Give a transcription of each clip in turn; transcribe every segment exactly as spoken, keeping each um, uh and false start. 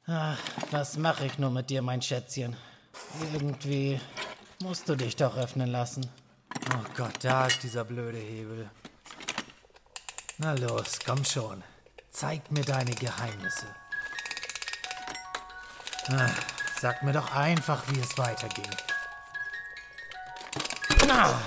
Ach, was mache ich nur mit dir, mein Schätzchen? Irgendwie musst du dich doch öffnen lassen. Oh Gott, da ist dieser blöde Hebel. Na los, komm schon. Zeig mir deine Geheimnisse. Ach, sag mir doch einfach, wie es weiterging. Ah.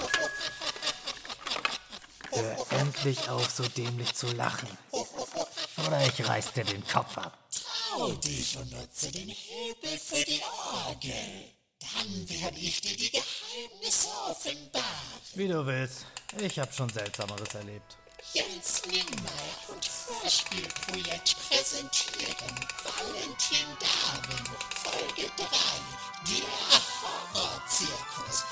Hör endlich auf, so dämlich zu lachen. Oder ich reiß dir den Kopf ab. Trau dich und nutze den Hebel für die Orgel. Dann werde ich dir die Geheimnisse offenbaren. Wie du willst. Ich hab schon Seltsameres erlebt. Jens Nimmer und Hörspielprojekt präsentieren Valentin Darwin, Folge drei, der Horrorzirkus.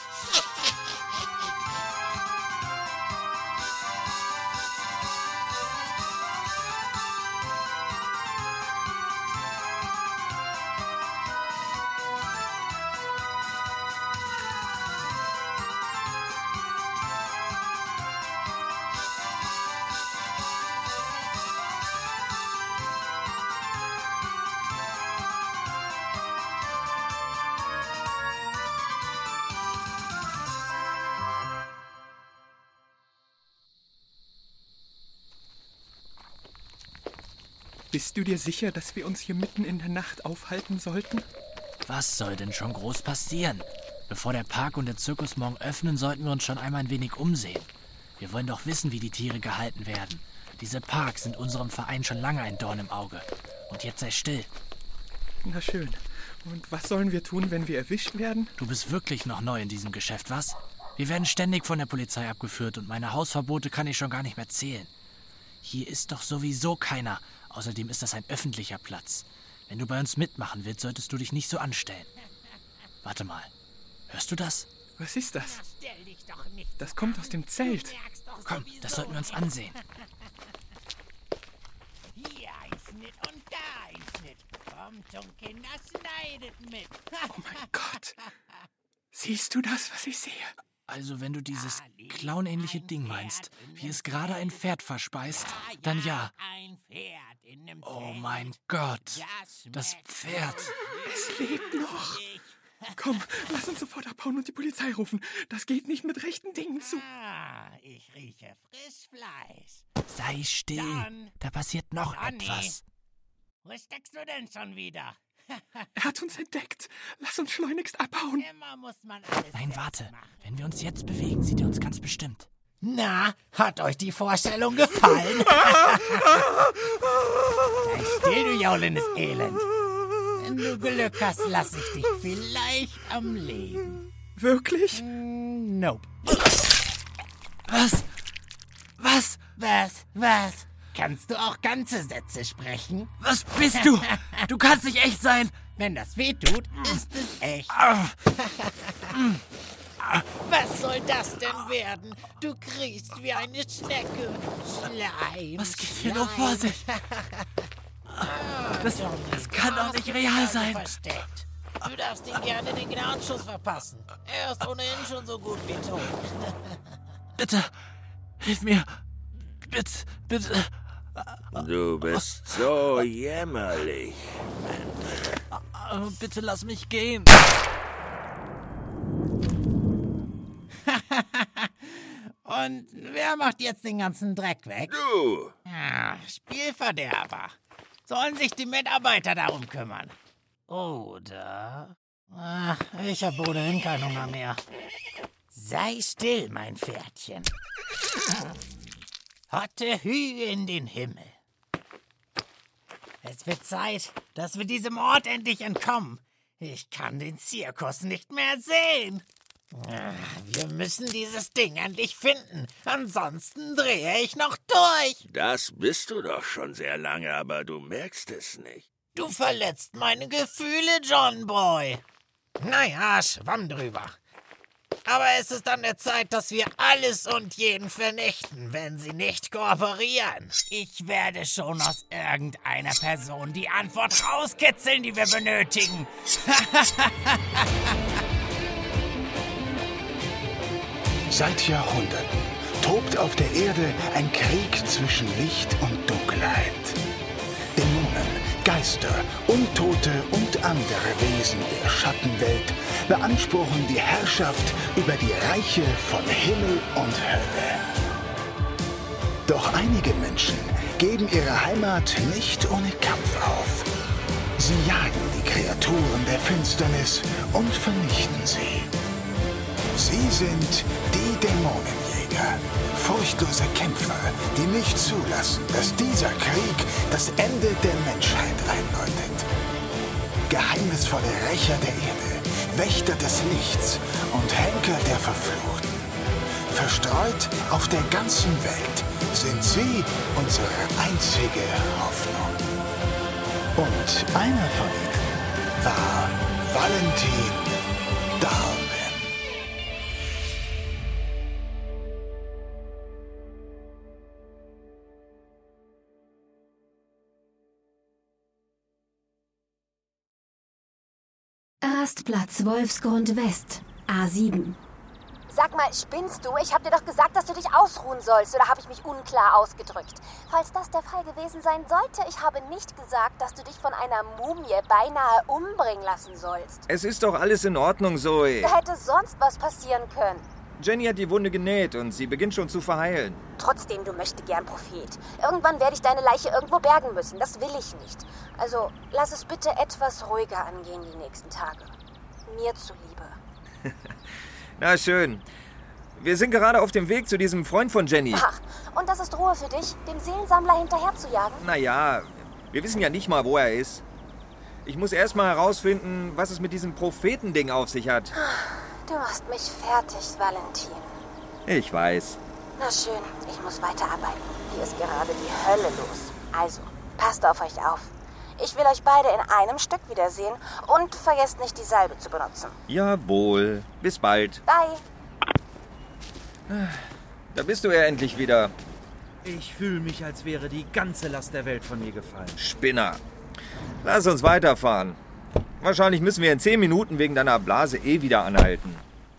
Bist du dir sicher, dass wir uns hier mitten in der Nacht aufhalten sollten? Was soll denn schon groß passieren? Bevor der Park und der Zirkus morgen öffnen, sollten wir uns schon einmal ein wenig umsehen. Wir wollen doch wissen, wie die Tiere gehalten werden. Diese Parks sind unserem Verein schon lange ein Dorn im Auge. Und jetzt sei still. Na schön. Und was sollen wir tun, wenn wir erwischt werden? Du bist wirklich noch neu in diesem Geschäft, was? Wir werden ständig von der Polizei abgeführt und meine Hausverbote kann ich schon gar nicht mehr zählen. Hier ist doch sowieso keiner. Außerdem ist das ein öffentlicher Platz. Wenn du bei uns mitmachen willst, solltest du dich nicht so anstellen. Warte mal. Hörst du das? Was ist das? Das kommt aus dem Zelt. Komm, das sollten wir uns ansehen. Hier ein Schnitt und da ein Schnitt. Kommt und Kinder, schneidet mit. Oh mein Gott. Siehst du das, was ich sehe? Also wenn du dieses clownähnliche Ding meinst, wie es gerade ein Pferd verspeist, dann ja. Oh mein Gott, das Pferd. Es lebt noch. Komm, lass uns sofort abhauen und die Polizei rufen. Das geht nicht mit rechten Dingen zu. Ah, ich rieche Frischfleisch. Sei still, Dann, da passiert noch Johnny. etwas. Wo steckst du denn schon wieder? Er hat uns entdeckt. Lass uns schleunigst abhauen. Immer muss man alles Nein, selbst warte. machen. Wenn wir uns jetzt bewegen, sieht er uns ganz bestimmt. Na, hat euch die Vorstellung gefallen? Sei still, du jaulendes Elend. Wenn du Glück hast, lass ich dich vielleicht am Leben. Wirklich? Nope. Was? Was? Was? Was? Kannst du auch ganze Sätze sprechen? Was bist du? Du kannst nicht echt sein. Wenn das weh tut, ist es echt. Was soll das denn werden? Du kriechst wie eine Schnecke. Schleim. Was geht hier nur vor sich? Das, das kann doch nicht real sein. Versteckt. Du darfst ihn gerne den Gnadschuss verpassen. Er ist ohnehin schon so gut wie tot. Bitte, hilf mir. Bitte, bitte. Du bist so jämmerlich. Bitte lass mich gehen. Und wer macht jetzt den ganzen Dreck weg? Du! Ah, Spielverderber. Sollen sich die Mitarbeiter darum kümmern? Oder? Ach, ich hab ohnehin keinen Hunger mehr. Sei still, mein Pferdchen. Hotte Hü in den Himmel. Es wird Zeit, dass wir diesem Ort endlich entkommen. Ich kann den Zirkus nicht mehr sehen. Wir müssen dieses Ding endlich finden. Ansonsten drehe ich noch durch. Das bist du doch schon sehr lange, aber du merkst es nicht. Du verletzt meine Gefühle, John Boy. Naja, schwamm drüber. Aber es ist an der Zeit, dass wir alles und jeden vernichten, wenn sie nicht kooperieren. Ich werde schon aus irgendeiner Person die Antwort rauskitzeln, die wir benötigen. Seit Jahrhunderten tobt auf der Erde ein Krieg zwischen Licht und Dunkelheit. Dämonen, Geister, Untote und andere Wesen der Schattenwelt beanspruchen die Herrschaft über die Reiche von Himmel und Hölle. Doch einige Menschen geben ihre Heimat nicht ohne Kampf auf. Sie jagen die Kreaturen der Finsternis und vernichten sie. Sie sind die Dämonenjäger, furchtlose Kämpfer, die nicht zulassen, dass dieser Krieg das Ende der Menschheit einläutet. Geheimnisvolle Rächer der Erde, Wächter des Lichts und Henker der Verfluchten. Verstreut auf der ganzen Welt sind sie unsere einzige Hoffnung. Und einer von ihnen war Valentin Darwin. Rastplatz Wolfsgrund West, A sieben. Sag mal, spinnst du? Ich hab dir doch gesagt, dass du dich ausruhen sollst, oder habe ich mich unklar ausgedrückt? Falls das der Fall gewesen sein sollte, ich habe nicht gesagt, dass du dich von einer Mumie beinahe umbringen lassen sollst. Es ist doch alles in Ordnung, Zoe. Da hätte sonst was passieren können. Jenny hat die Wunde genäht und sie beginnt schon zu verheilen. Trotzdem, du möchtest gern Prophet. Irgendwann werde ich deine Leiche irgendwo bergen müssen. Das will ich nicht. Also, lass es bitte etwas ruhiger angehen die nächsten Tage. Mir zuliebe. Na schön. Wir sind gerade auf dem Weg zu diesem Freund von Jenny. Ach, und das ist Ruhe für dich, dem Seelensammler hinterher zu jagen? Naja, wir wissen ja nicht mal, wo er ist. Ich muss erst mal herausfinden, was es mit diesem Prophetending auf sich hat. Du machst mich fertig, Valentin. Ich weiß. Na schön, ich muss weiterarbeiten. Hier ist gerade die Hölle los. Also, passt auf euch auf. Ich will euch beide in einem Stück wiedersehen und vergesst nicht, die Salbe zu benutzen. Jawohl. Bis bald. Bye. Da bist du ja endlich wieder. Ich fühle mich, als wäre die ganze Last der Welt von mir gefallen. Spinner. Lass uns weiterfahren. Wahrscheinlich müssen wir in zehn Minuten wegen deiner Blase eh wieder anhalten.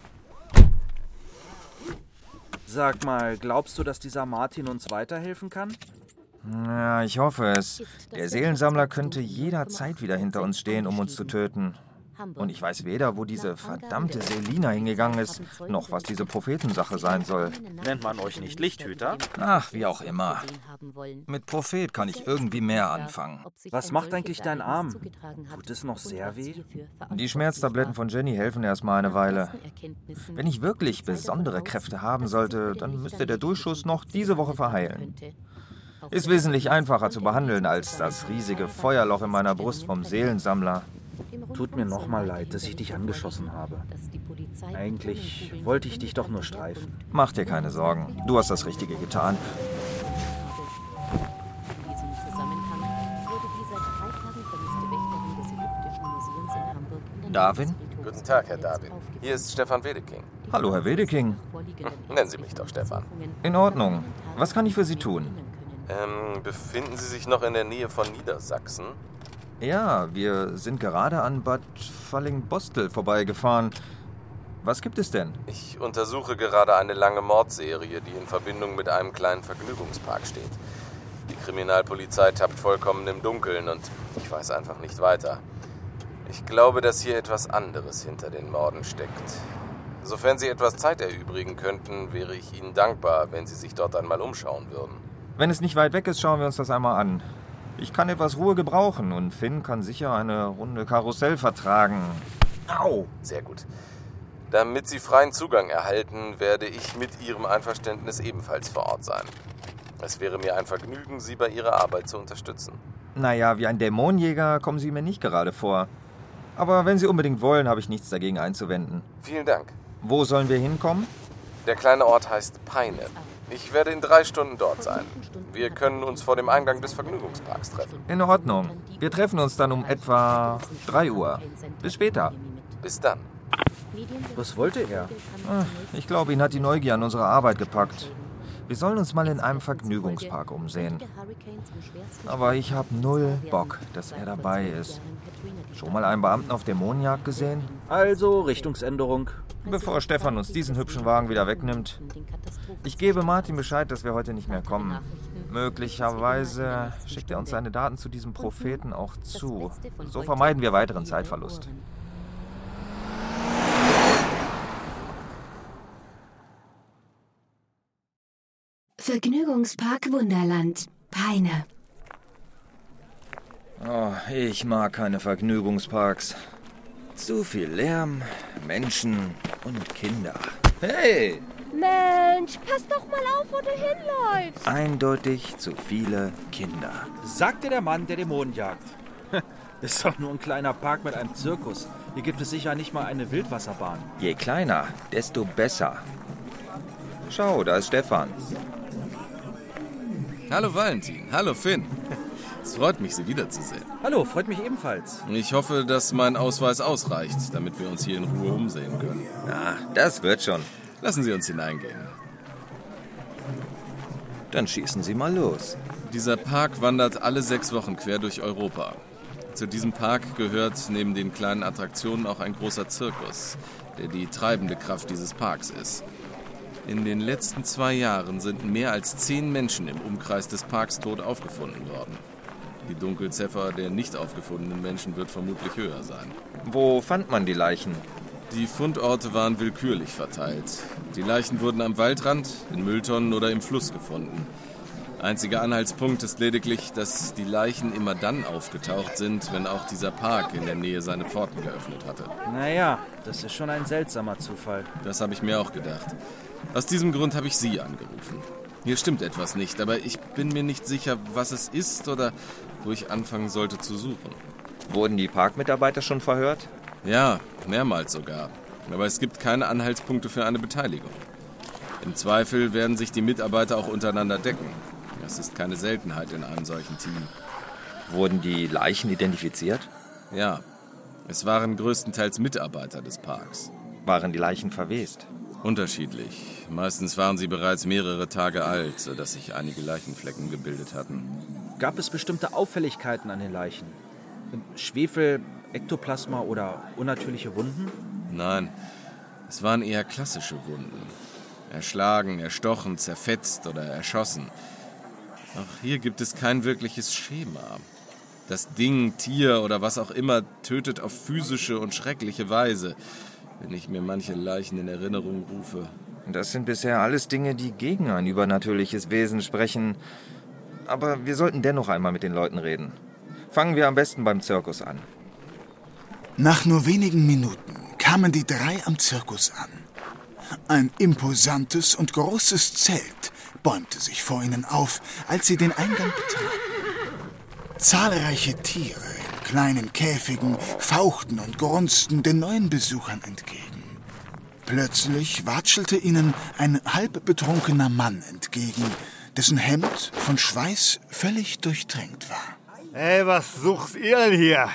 Sag mal, glaubst du, dass dieser Martin uns weiterhelfen kann? Ja, ich hoffe es. Der Seelensammler könnte jederzeit wieder hinter uns stehen, um uns zu töten. Und ich weiß weder, wo diese verdammte Selina hingegangen ist, noch was diese Prophetensache sein soll. Nennt man euch nicht Lichthüter? Ach, wie auch immer. Mit Prophet kann ich irgendwie mehr anfangen. Was macht eigentlich dein Arm? Tut es noch sehr weh? Die Schmerztabletten von Jenny helfen erstmal eine Weile. Wenn ich wirklich besondere Kräfte haben sollte, dann müsste der Durchschuss noch diese Woche verheilen. Ist wesentlich einfacher zu behandeln als das riesige Feuerloch in meiner Brust vom Seelensammler. Tut mir nochmal leid, dass ich dich angeschossen habe. Eigentlich wollte ich dich doch nur streifen. Mach dir keine Sorgen. Du hast das Richtige getan. Darwin? Guten Tag, Herr Darwin. Hier ist Stefan Wedeking. Hallo, Herr Wedeking. Hm, nennen Sie mich doch Stefan. In Ordnung. Was kann ich für Sie tun? Ähm, befinden Sie sich noch in der Nähe von Niedersachsen? Ja, wir sind gerade an Bad Fallingbostel vorbeigefahren. Was gibt es denn? Ich untersuche gerade eine lange Mordserie, die in Verbindung mit einem kleinen Vergnügungspark steht. Die Kriminalpolizei tappt vollkommen im Dunkeln und ich weiß einfach nicht weiter. Ich glaube, dass hier etwas anderes hinter den Morden steckt. Sofern Sie etwas Zeit erübrigen könnten, wäre ich Ihnen dankbar, wenn Sie sich dort einmal umschauen würden. Wenn es nicht weit weg ist, schauen wir uns das einmal an. Ich kann etwas Ruhe gebrauchen und Finn kann sicher eine Runde Karussell vertragen. Au! Sehr gut. Damit Sie freien Zugang erhalten, werde ich mit Ihrem Einverständnis ebenfalls vor Ort sein. Es wäre mir ein Vergnügen, Sie bei Ihrer Arbeit zu unterstützen. Naja, wie ein Dämonenjäger kommen Sie mir nicht gerade vor. Aber wenn Sie unbedingt wollen, habe ich nichts dagegen einzuwenden. Vielen Dank. Wo sollen wir hinkommen? Der kleine Ort heißt Peine. Ich werde in drei Stunden dort sein. Wir können uns vor dem Eingang des Vergnügungsparks treffen. In Ordnung. Wir treffen uns dann um etwa drei Uhr. Bis später. Bis dann. Was wollte er? Ich glaube, ihn hat die Neugier an unsere Arbeit gepackt. Wir sollen uns mal in einem Vergnügungspark umsehen. Aber ich habe null Bock, dass er dabei ist. Schon mal einen Beamten auf Dämonenjagd gesehen? Also Richtungsänderung. Bevor Stefan uns diesen hübschen Wagen wieder wegnimmt. Ich gebe Martin Bescheid, dass wir heute nicht mehr kommen. Möglicherweise schickt er uns seine Daten zu diesem Propheten auch zu. So vermeiden wir weiteren Zeitverlust. Vergnügungspark Wunderland, Peine. Oh, ich mag keine Vergnügungsparks. Zu viel Lärm, Menschen und Kinder. Hey! Mensch, pass doch mal auf, wo du hinläufst. Eindeutig zu viele Kinder. Sagte der Mann, der Dämonen jagt. Ist doch nur ein kleiner Park mit einem Zirkus. Hier gibt es sicher nicht mal eine Wildwasserbahn. Je kleiner, desto besser. Schau, da ist Stefan. Hallo Valentin, hallo Finn. Es freut mich, Sie wiederzusehen. Hallo, freut mich ebenfalls. Ich hoffe, dass mein Ausweis ausreicht, damit wir uns hier in Ruhe umsehen können. Na, das wird schon. Lassen Sie uns hineingehen. Dann schießen Sie mal los. Dieser Park wandert alle sechs Wochen quer durch Europa. Zu diesem Park gehört neben den kleinen Attraktionen auch ein großer Zirkus, der die treibende Kraft dieses Parks ist. In den letzten zwei Jahren sind mehr als zehn Menschen im Umkreis des Parks tot aufgefunden worden. Die Dunkelziffer der nicht aufgefundenen Menschen wird vermutlich höher sein. Wo fand man die Leichen? Die Fundorte waren willkürlich verteilt. Die Leichen wurden am Waldrand, in Mülltonnen oder im Fluss gefunden. Einziger Anhaltspunkt ist lediglich, dass die Leichen immer dann aufgetaucht sind, wenn auch dieser Park in der Nähe seine Pforten geöffnet hatte. Naja, das ist schon ein seltsamer Zufall. Das habe ich mir auch gedacht. Aus diesem Grund habe ich Sie angerufen. Hier stimmt etwas nicht, aber ich bin mir nicht sicher, was es ist oder wo ich anfangen sollte zu suchen. Wurden die Parkmitarbeiter schon verhört? Ja, mehrmals sogar. Aber es gibt keine Anhaltspunkte für eine Beteiligung. Im Zweifel werden sich die Mitarbeiter auch untereinander decken. Das ist keine Seltenheit in einem solchen Team. Wurden die Leichen identifiziert? Ja, es waren größtenteils Mitarbeiter des Parks. Waren die Leichen verwest? Unterschiedlich. Meistens waren sie bereits mehrere Tage alt, sodass sich einige Leichenflecken gebildet hatten. Gab es bestimmte Auffälligkeiten an den Leichen? Schwefel, Ektoplasma oder unnatürliche Wunden? Nein, es waren eher klassische Wunden. Erschlagen, erstochen, zerfetzt oder erschossen. Auch hier gibt es kein wirkliches Schema. Das Ding, Tier oder was auch immer tötet auf physische und schreckliche Weise, wenn ich mir manche Leichen in Erinnerung rufe. Das sind bisher alles Dinge, die gegen ein übernatürliches Wesen sprechen. Aber wir sollten dennoch einmal mit den Leuten reden. Fangen wir am besten beim Zirkus an. Nach nur wenigen Minuten kamen die drei am Zirkus an. Ein imposantes und großes Zelt bäumte sich vor ihnen auf, als sie den Eingang betraten. Zahlreiche Tiere in kleinen Käfigen fauchten und grunzten den neuen Besuchern entgegen. Plötzlich watschelte ihnen ein halb betrunkener Mann entgegen, dessen Hemd von Schweiß völlig durchtränkt war. Hey, was sucht ihr denn hier?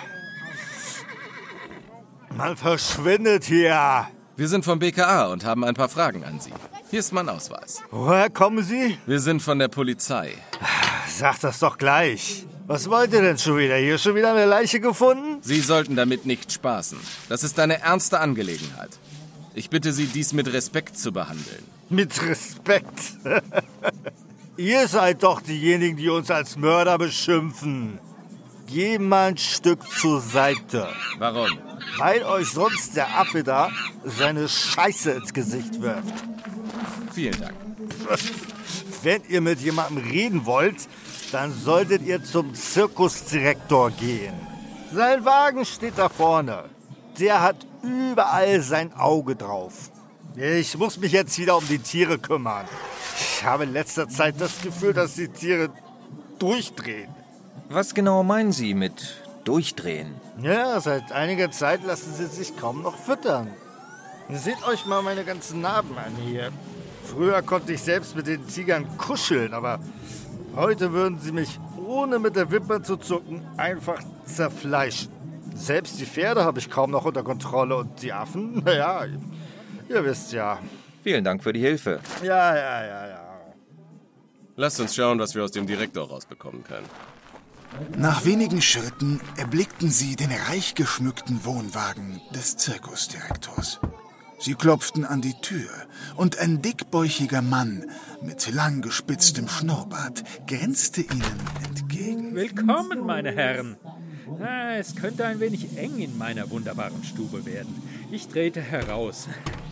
Man verschwindet hier. Wir sind vom B K A und haben ein paar Fragen an Sie. Hier ist mein Ausweis. Woher kommen Sie? Wir sind von der Polizei. Sag das doch gleich. Was wollt ihr denn schon wieder? Hier schon wieder eine Leiche gefunden? Sie sollten damit nicht spaßen. Das ist eine ernste Angelegenheit. Ich bitte Sie, dies mit Respekt zu behandeln. Mit Respekt? Ihr seid doch diejenigen, die uns als Mörder beschimpfen. Geh mal ein Stück zur Seite. Warum? Weil euch sonst der Affe da seine Scheiße ins Gesicht wirft. Vielen Dank. Wenn ihr mit jemandem reden wollt, dann solltet ihr zum Zirkusdirektor gehen. Sein Wagen steht da vorne. Der hat überall sein Auge drauf. Ich muss mich jetzt wieder um die Tiere kümmern. Ich habe in letzter Zeit das Gefühl, dass die Tiere durchdrehen. Was genau meinen Sie mit durchdrehen? Ja, seit einiger Zeit lassen sie sich kaum noch füttern. Seht euch mal meine ganzen Narben an hier. Früher konnte ich selbst mit den Tigern kuscheln, aber heute würden sie mich, ohne mit der Wimper zu zucken, einfach zerfleischen. Selbst die Pferde habe ich kaum noch unter Kontrolle und die Affen, naja, ihr wisst ja. Vielen Dank für die Hilfe. Ja, ja, ja, ja. Lasst uns schauen, was wir aus dem Direktor rausbekommen können. Nach wenigen Schritten erblickten sie den reich geschmückten Wohnwagen des Zirkusdirektors. Sie klopften an die Tür und ein dickbäuchiger Mann mit lang gespitztem Schnurrbart grinste ihnen entgegen. Willkommen, meine Herren. Ah, es könnte ein wenig eng in meiner wunderbaren Stube werden. Ich trete heraus.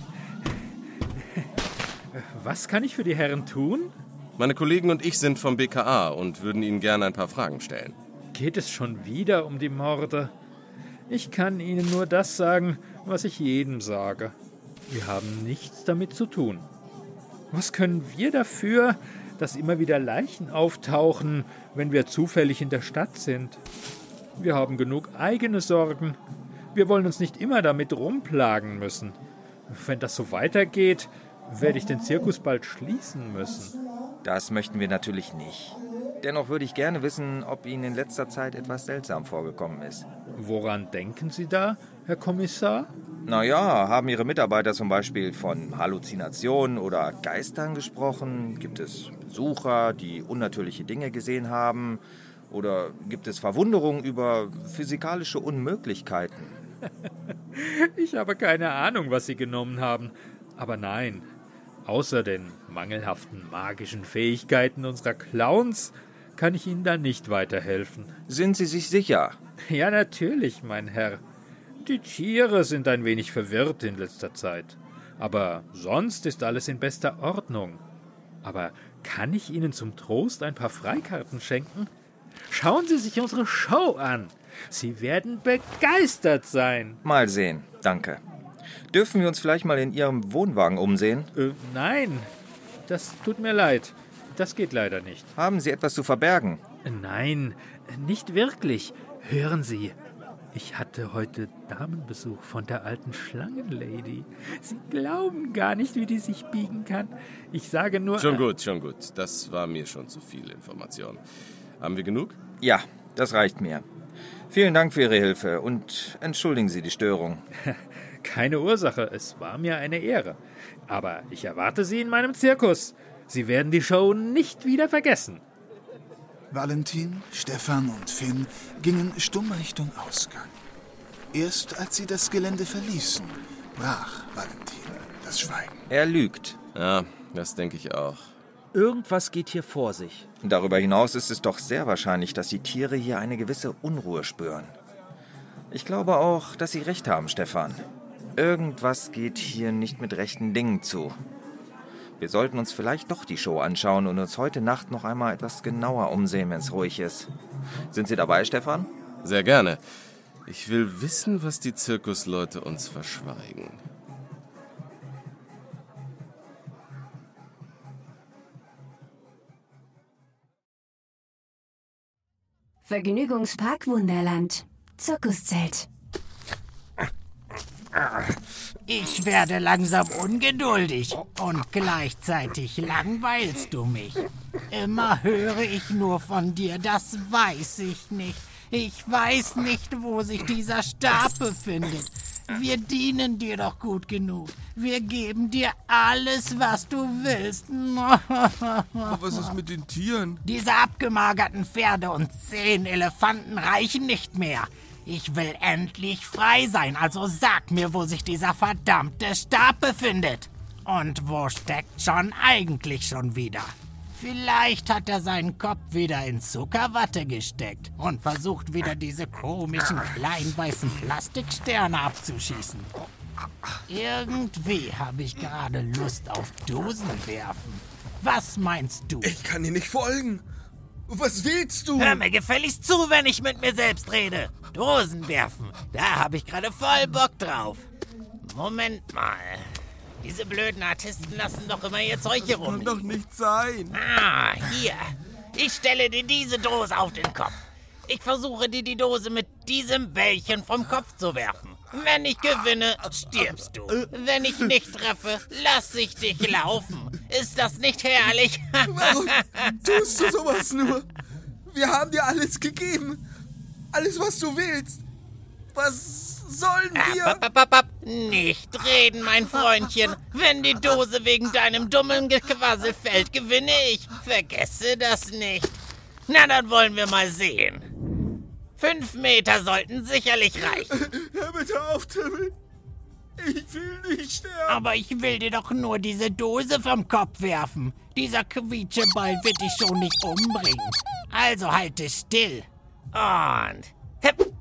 Was kann ich für die Herren tun? Meine Kollegen und ich sind vom B K A und würden Ihnen gerne ein paar Fragen stellen. Geht es schon wieder um die Morde? Ich kann Ihnen nur das sagen, was ich jedem sage. Wir haben nichts damit zu tun. Was können wir dafür, dass immer wieder Leichen auftauchen, wenn wir zufällig in der Stadt sind? Wir haben genug eigene Sorgen. Wir wollen uns nicht immer damit rumplagen müssen. Wenn das so weitergeht, werde ich den Zirkus bald schließen müssen. Das möchten wir natürlich nicht. Dennoch würde ich gerne wissen, ob Ihnen in letzter Zeit etwas seltsam vorgekommen ist. Woran denken Sie da, Herr Kommissar? Naja, haben Ihre Mitarbeiter zum Beispiel von Halluzinationen oder Geistern gesprochen? Gibt es Besucher, die unnatürliche Dinge gesehen haben? Oder gibt es Verwunderung über physikalische Unmöglichkeiten? Ich habe keine Ahnung, was Sie genommen haben. Aber nein, außer den mangelhaften magischen Fähigkeiten unserer Clowns kann ich Ihnen da nicht weiterhelfen. Sind Sie sich sicher? Ja, natürlich, mein Herr. Die Tiere sind ein wenig verwirrt in letzter Zeit. Aber sonst ist alles in bester Ordnung. Aber kann ich Ihnen zum Trost ein paar Freikarten schenken? Schauen Sie sich unsere Show an. Sie werden begeistert sein. Mal sehen, danke. Dürfen wir uns vielleicht mal in Ihrem Wohnwagen umsehen? Äh, nein, das tut mir leid. Das geht leider nicht. Haben Sie etwas zu verbergen? Nein, nicht wirklich. Hören Sie, ich hatte heute Damenbesuch von der alten Schlangenlady. Sie glauben gar nicht, wie die sich biegen kann. Ich sage nur... Schon gut, schon gut. Das war mir schon zu viel Information. Haben wir genug? Ja, das reicht mir. Vielen Dank für Ihre Hilfe und entschuldigen Sie die Störung. Keine Ursache, es war mir eine Ehre. Aber ich erwarte Sie in meinem Zirkus. Sie werden die Show nicht wieder vergessen. Valentin, Stefan und Finn gingen stumm Richtung Ausgang. Erst als sie das Gelände verließen, brach Valentin das Schweigen. Er lügt. Ja, das denke ich auch. Irgendwas geht hier vor sich. Darüber hinaus ist es doch sehr wahrscheinlich, dass die Tiere hier eine gewisse Unruhe spüren. Ich glaube auch, dass Sie recht haben, Stefan. Irgendwas geht hier nicht mit rechten Dingen zu. Wir sollten uns vielleicht doch die Show anschauen und uns heute Nacht noch einmal etwas genauer umsehen, wenn es ruhig ist. Sind Sie dabei, Stefan? Sehr gerne. Ich will wissen, was die Zirkusleute uns verschweigen. Vergnügungspark Wunderland. Zirkuszelt. Ich werde langsam ungeduldig und gleichzeitig langweilst du mich. Immer höre ich nur von dir, das weiß ich nicht. Ich weiß nicht, wo sich dieser Stab befindet. Wir dienen dir doch gut genug. Wir geben dir alles, was du willst. Aber was ist mit den Tieren? Diese abgemagerten Pferde und zehn Elefanten reichen nicht mehr. Ich will endlich frei sein, also sag mir, wo sich dieser verdammte Stab befindet. Und wo steckt John eigentlich schon wieder? Vielleicht hat er seinen Kopf wieder in Zuckerwatte gesteckt und versucht wieder diese komischen kleinen weißen Plastiksterne abzuschießen. Irgendwie habe ich gerade Lust auf Dosenwerfen. Was meinst du? Ich kann dir nicht folgen. Was willst du? Hör mir gefälligst zu, wenn ich mit mir selbst rede. Dosen werfen, da habe ich gerade voll Bock drauf. Moment mal. Diese blöden Artisten lassen doch immer ihr Zeug hier rum. Das kann doch nicht sein. Ah, hier. Ich stelle dir diese Dose auf den Kopf. Ich versuche dir die Dose mit diesem Bällchen vom Kopf zu werfen. Wenn ich gewinne, stirbst du. Wenn ich nicht treffe, lass ich dich laufen. Ist das nicht herrlich? Warum tust du sowas nur? Wir haben dir alles gegeben. Alles, was du willst. Was sollen wir? Ab, ab, ab, ab. Nicht reden, mein Freundchen. Wenn die Dose wegen deinem dummen Gequassel fällt, gewinne ich. Vergesse das nicht. Na, dann wollen wir mal sehen. Fünf Meter sollten sicherlich reichen. Hör bitte auf, Timmel. Ich will nicht sterben. Aber ich will dir doch nur diese Dose vom Kopf werfen. Dieser Quietscheball wird dich schon nicht umbringen. Also halte still. Und... Hip.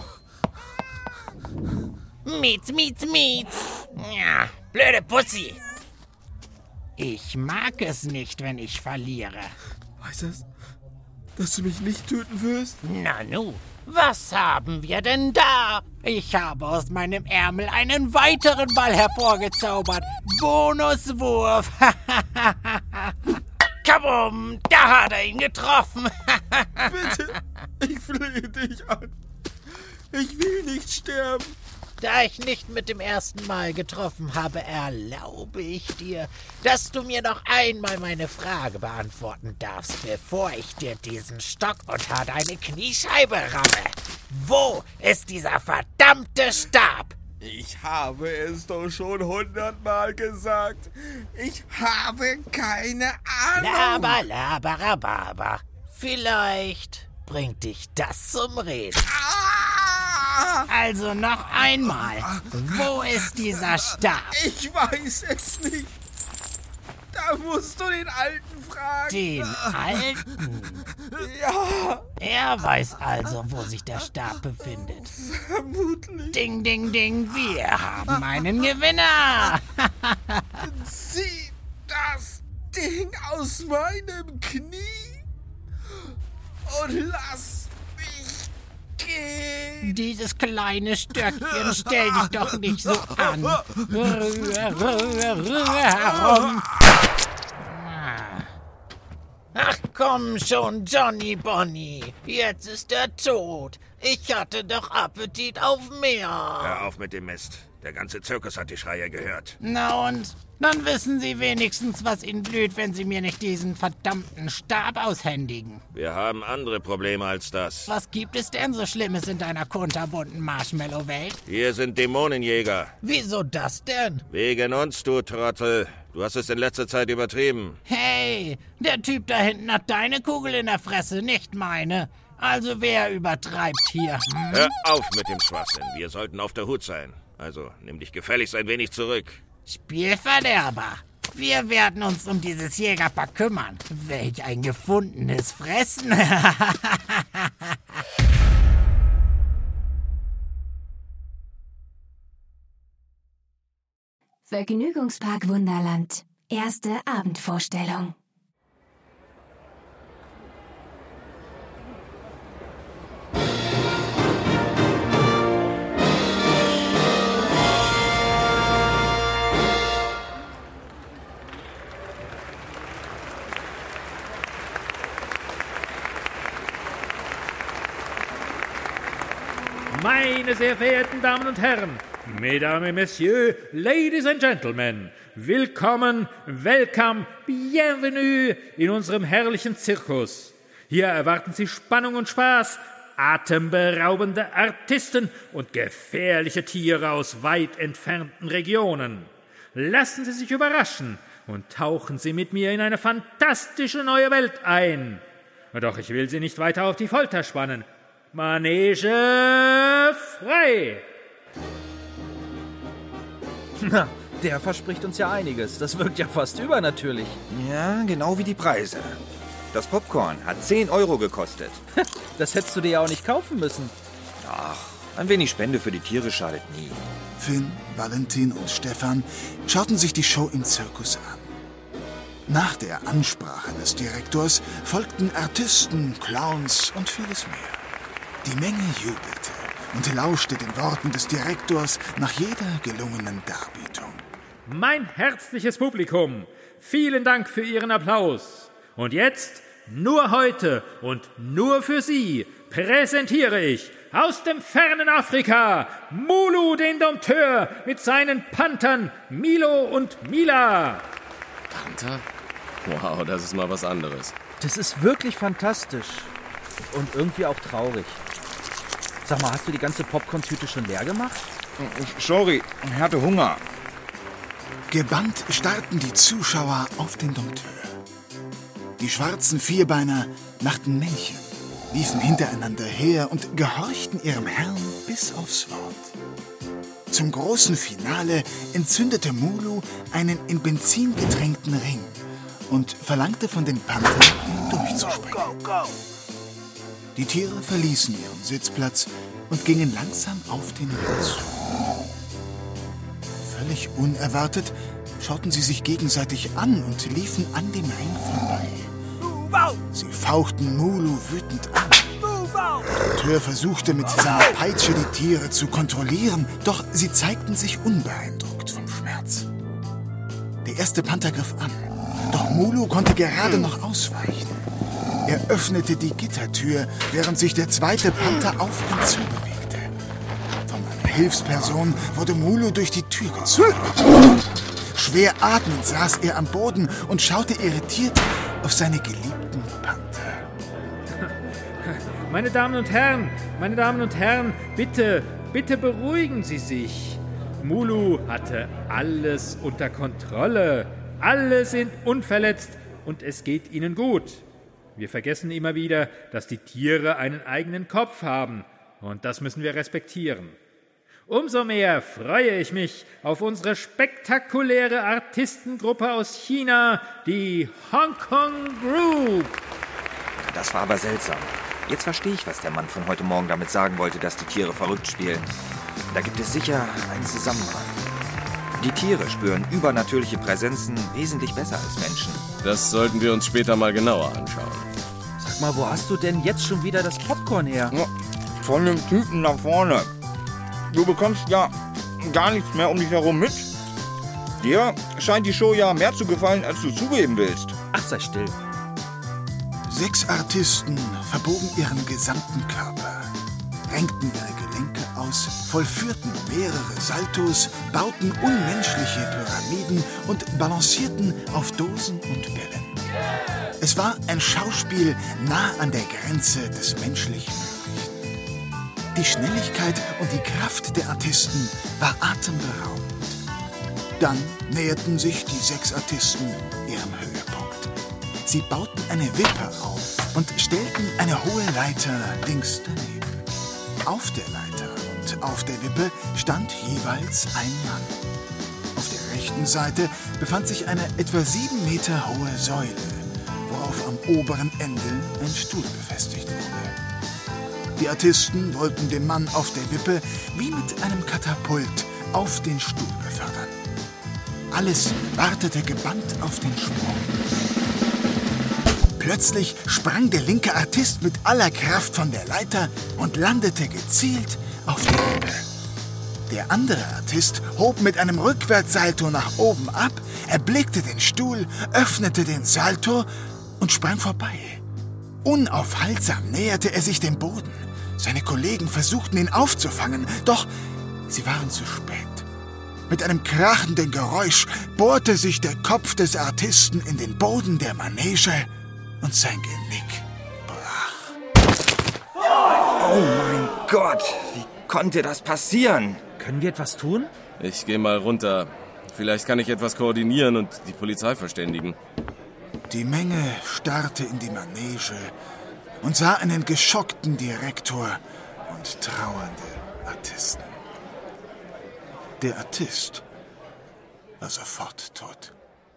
Mietz, mietz, mietz. Ja, blöde Pussy. Ich mag es nicht, wenn ich verliere. Heißt das, dass du mich nicht töten wirst? Na nu, was haben wir denn da? Ich habe aus meinem Ärmel einen weiteren Ball hervorgezaubert. Bonuswurf. Kabum, da hat er ihn getroffen. Bitte, ich flehe dich an. Ich will nicht sterben. Da ich nicht mit dem ersten Mal getroffen habe, erlaube ich dir, dass du mir noch einmal meine Frage beantworten darfst, bevor ich dir diesen Stock unter deine Kniescheibe ramme. Wo ist dieser verdammte Stab? Ich habe es doch schon hundertmal gesagt. Ich habe keine Ahnung. Laber, laber, rababa. Vielleicht bringt dich das zum Reden. Also noch einmal. Wo ist dieser Stab? Ich weiß es nicht. Da musst du den Alten fragen. Den Alten? Ja. Er weiß also, wo sich der Stab befindet. Vermutlich. Ding, ding, ding, wir haben einen Gewinner. Zieh das Ding aus meinem Knie und lass mich gehen. Dieses kleine Stöckchen, stell dich doch nicht so an. Rühr, rühr, rühr herum. Ach komm schon, Johnny Bonny. Jetzt ist er tot. Ich hatte doch Appetit auf mehr. Hör auf mit dem Mist. Der ganze Zirkus hat die Schreie gehört. Na und? Dann wissen Sie wenigstens, was Ihnen blüht, wenn Sie mir nicht diesen verdammten Stab aushändigen. Wir haben andere Probleme als das. Was gibt es denn so Schlimmes in deiner kunterbunten Marshmallow-Welt? Hier sind Dämonenjäger. Wieso das denn? Wegen uns, du Trottel. Du hast es in letzter Zeit übertrieben. Hey, der Typ da hinten hat deine Kugel in der Fresse, nicht meine. Also wer übertreibt hier? Hm? Hör auf mit dem Schwachsinn. Wir sollten auf der Hut sein. Also, nimm dich gefälligst ein wenig zurück. Spielverderber. Wir werden uns um dieses Jägerpack kümmern. Welch ein gefundenes Fressen. Vergnügungspark Wunderland. Erste Abendvorstellung. Meine sehr verehrten Damen und Herren, Mesdames et Messieurs, Ladies and Gentlemen, willkommen, welcome, bienvenue in unserem herrlichen Zirkus. Hier erwarten Sie Spannung und Spaß, atemberaubende Artisten und gefährliche Tiere aus weit entfernten Regionen. Lassen Sie sich überraschen und tauchen Sie mit mir in eine fantastische neue Welt ein. Doch ich will Sie nicht weiter auf die Folter spannen. Manege frei! Na, der verspricht uns ja einiges. Das wirkt ja fast übernatürlich. Ja, genau wie die Preise. Das Popcorn hat zehn Euro gekostet. Das hättest du dir ja auch nicht kaufen müssen. Ach, ein wenig Spende für die Tiere schadet nie. Finn, Valentin und Stefan schauten sich die Show im Zirkus an. Nach der Ansprache des Direktors folgten Artisten, Clowns und vieles mehr. Die Menge jubelte und lauschte den Worten des Direktors nach jeder gelungenen Darbietung. Mein herzliches Publikum, vielen Dank für Ihren Applaus. Und jetzt, nur heute und nur für Sie, präsentiere ich aus dem fernen Afrika Mulu den Dompteur mit seinen Panthern Milo und Mila. Panther? Wow, das ist mal was anderes. Das ist wirklich fantastisch. Und irgendwie auch traurig. Sag mal, hast du die ganze Popcorn-Tüte schon leer gemacht? Sorry, ich hatte Hunger. Gebannt starrten die Zuschauer auf den Dompteur. Die schwarzen Vierbeiner machten Männchen, liefen hintereinander her und gehorchten ihrem Herrn bis aufs Wort. Zum großen Finale entzündete Mulu einen in Benzin getränkten Ring und verlangte von den Panthern, durchzuspringen. Die Tiere verließen ihren Sitzplatz und gingen langsam auf den Ring zu. Völlig unerwartet schauten sie sich gegenseitig an und liefen an dem Ring vorbei. Sie fauchten Mulu wütend an. Der Tür versuchte mit seiner Peitsche die Tiere zu kontrollieren, doch sie zeigten sich unbeeindruckt vom Schmerz. Der erste Panther griff an, doch Mulu konnte gerade noch ausweichen. Er öffnete die Gittertür, während sich der zweite Panther auf ihn zubewegte. Von einer Hilfsperson wurde Mulu durch die Tür gezogen. Schwer atmend saß er am Boden und schaute irritiert auf seine geliebten Panther. Meine Damen und Herren, meine Damen und Herren, bitte, bitte beruhigen Sie sich. Mulu hatte alles unter Kontrolle. Alle sind unverletzt und es geht ihnen gut. Wir vergessen immer wieder, dass die Tiere einen eigenen Kopf haben und das müssen wir respektieren. Umso mehr freue ich mich auf unsere spektakuläre Artistengruppe aus China, die Hong Kong Group. Das war aber seltsam. Jetzt verstehe ich, was der Mann von heute Morgen damit sagen wollte, dass die Tiere verrückt spielen. Da gibt es sicher einen Zusammenhang. Die Tiere spüren übernatürliche Präsenzen wesentlich besser als Menschen. Das sollten wir uns später mal genauer anschauen. Sag mal, wo hast du denn jetzt schon wieder das Popcorn her? Ja, von dem Typen da vorne. Du bekommst ja gar nichts mehr um dich herum mit. Dir scheint die Show ja mehr zu gefallen, als du zugeben willst. Ach, sei still. Sechs Artisten verbogen ihren gesamten Körper, renkten ihre Gelenke aus, vollführten mehrere Saltos, bauten unmenschliche Pyramiden und balancierten auf Dosen und Bällen. Es war ein Schauspiel nah an der Grenze des menschlich Möglichen. Die Schnelligkeit und die Kraft der Artisten war atemberaubend. Dann näherten sich die sechs Artisten ihrem Höhepunkt. Sie bauten eine Wippe auf und stellten eine hohe Leiter links daneben. Auf der Leiter und auf der Wippe stand jeweils ein Mann. Auf der rechten Seite befand sich eine etwa sieben Meter hohe Säule, worauf am oberen Ende ein Stuhl befestigt wurde. Die Artisten wollten den Mann auf der Wippe wie mit einem Katapult auf den Stuhl befördern. Alles wartete gebannt auf den Sprung. Plötzlich sprang der linke Artist mit aller Kraft von der Leiter und landete gezielt auf der Wippe. Der andere Artist hob mit einem Rückwärtssalto nach oben ab, erblickte den Stuhl, öffnete den Salto und sprang vorbei. Unaufhaltsam näherte er sich dem Boden. Seine Kollegen versuchten ihn aufzufangen, doch sie waren zu spät. Mit einem krachenden Geräusch bohrte sich der Kopf des Artisten in den Boden der Manege und sein Genick brach. Oh mein Gott, wie konnte das passieren? Können wir etwas tun? Ich gehe mal runter. Vielleicht kann ich etwas koordinieren und die Polizei verständigen. Die Menge starrte in die Manege und sah einen geschockten Direktor und trauernde Artisten. Der Artist war sofort tot.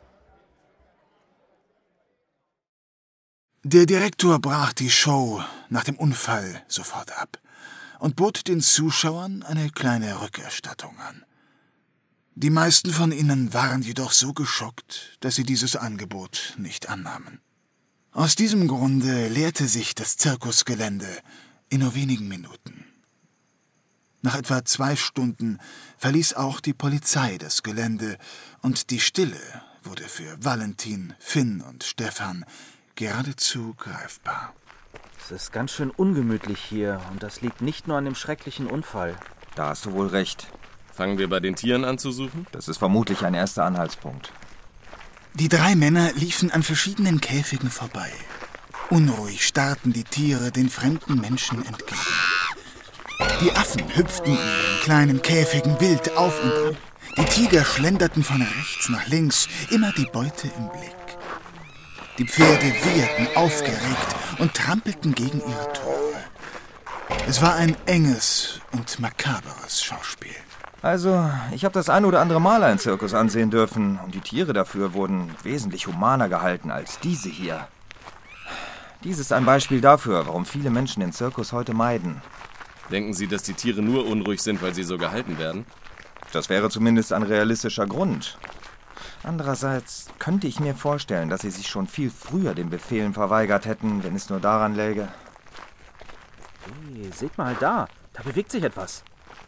Der Direktor brach die Show nach dem Unfall sofort ab und bot den Zuschauern eine kleine Rückerstattung an. Die meisten von ihnen waren jedoch so geschockt, dass sie dieses Angebot nicht annahmen. Aus diesem Grunde leerte sich das Zirkusgelände in nur wenigen Minuten. Nach etwa zwei Stunden verließ auch die Polizei das Gelände und die Stille wurde für Valentin, Finn und Stefan geradezu greifbar. Es ist ganz schön ungemütlich hier und das liegt nicht nur an dem schrecklichen Unfall. Da hast du wohl recht. Fangen wir bei den Tieren an zu suchen? Das ist vermutlich ein erster Anhaltspunkt. Die drei Männer liefen an verschiedenen Käfigen vorbei. Unruhig starrten die Tiere den fremden Menschen entgegen. Die Affen hüpften in den kleinen Käfigen wild auf und ab. Die Tiger schlenderten von rechts nach links, immer die Beute im Blick. Die Pferde wieherten aufgeregt und trampelten gegen ihre Tore. Es war ein enges und makaberes Schauspiel. Also, ich habe das ein oder andere Mal einen Zirkus ansehen dürfen und die Tiere dafür wurden wesentlich humaner gehalten als diese hier. Dies ist ein Beispiel dafür, warum viele Menschen den Zirkus heute meiden. Denken Sie, dass die Tiere nur unruhig sind, weil sie so gehalten werden? Das wäre zumindest ein realistischer Grund. Andererseits könnte ich mir vorstellen, dass sie sich schon viel früher den Befehlen verweigert hätten, wenn es nur daran läge. Hey, seht mal da, da bewegt sich etwas.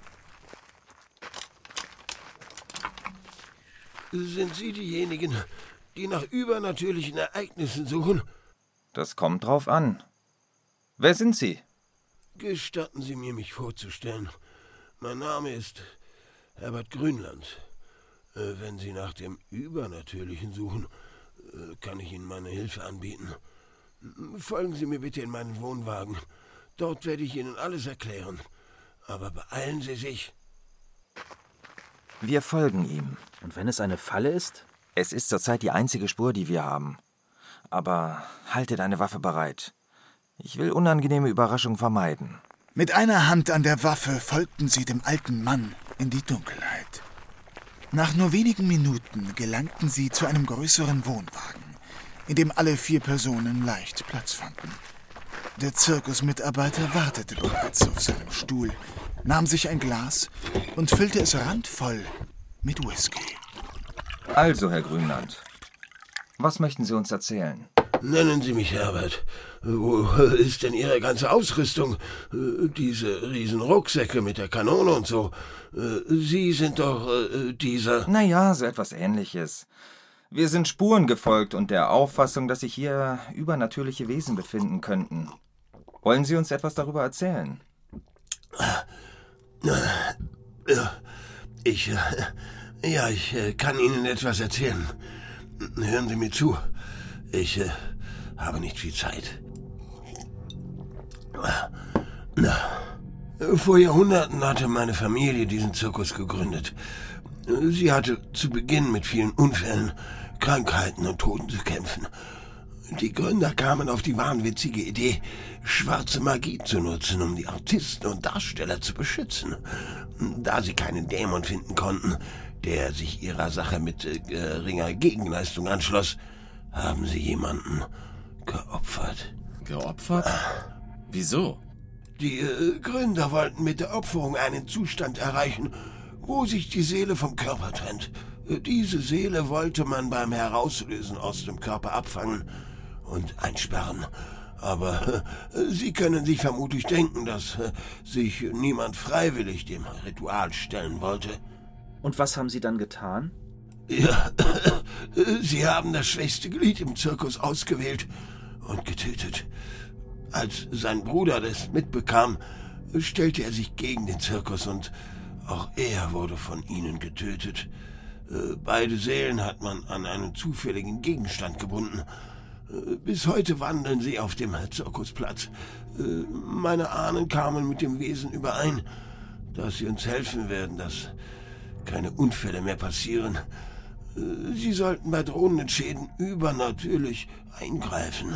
Sind Sie diejenigen, die nach übernatürlichen Ereignissen suchen? Das kommt drauf an. Wer sind Sie? Gestatten Sie mir, mich vorzustellen. Mein Name ist Herbert Grünland. Äh, wenn Sie nach dem Übernatürlichen suchen, äh, kann ich Ihnen meine Hilfe anbieten. Folgen Sie mir bitte in meinen Wohnwagen. Dort werde ich Ihnen alles erklären. Aber beeilen Sie sich. Wir folgen ihm. Und wenn es eine Falle ist? Es ist zurzeit die einzige Spur, die wir haben. Aber halte deine Waffe bereit. Ich will unangenehme Überraschungen vermeiden. Mit einer Hand an der Waffe folgten sie dem alten Mann in die Dunkelheit. Nach nur wenigen Minuten gelangten sie zu einem größeren Wohnwagen, in dem alle vier Personen leicht Platz fanden. Der Zirkusmitarbeiter wartete bereits auf seinem Stuhl, nahm sich ein Glas und füllte es randvoll mit Whisky. Also, Herr Grünland, was möchten Sie uns erzählen? Nennen Sie mich Herbert. Wo ist denn Ihre ganze Ausrüstung? Diese riesen Rucksäcke mit der Kanone und so. Sie sind doch äh, dieser... Naja, so etwas Ähnliches. Wir sind Spuren gefolgt und der Auffassung, dass sich hier übernatürliche Wesen befinden könnten. Wollen Sie uns etwas darüber erzählen? Ich... Ja, ich kann Ihnen etwas erzählen. Hören Sie mir zu. Ich äh, habe nicht viel Zeit. Vor Jahrhunderten hatte meine Familie diesen Zirkus gegründet. Sie hatte zu Beginn mit vielen Unfällen, Krankheiten und Toten zu kämpfen. Die Gründer kamen auf die wahnwitzige Idee, schwarze Magie zu nutzen, um die Artisten und Darsteller zu beschützen. Da sie keinen Dämon finden konnten, der sich ihrer Sache mit äh, geringer Gegenleistung anschloss, haben sie jemanden geopfert. Geopfert? Wieso? Die äh, Gründer wollten mit der Opferung einen Zustand erreichen, wo sich die Seele vom Körper trennt. Diese Seele wollte man beim Herauslösen aus dem Körper abfangen und einsperren. Aber äh, Sie können sich vermutlich denken, dass äh, sich niemand freiwillig dem Ritual stellen wollte. Und was haben Sie dann getan? Ja, äh, Sie haben das schwächste Glied im Zirkus ausgewählt und getötet. Als sein Bruder das mitbekam, stellte er sich gegen den Zirkus und auch er wurde von ihnen getötet. Äh, beide Seelen hat man an einen zufälligen Gegenstand gebunden. Äh, bis heute wandeln sie auf dem Zirkusplatz. Äh, meine Ahnen kamen mit dem Wesen überein, dass sie uns helfen werden, dass keine Unfälle mehr passieren. Äh, sie sollten bei drohenden Schäden übernatürlich eingreifen.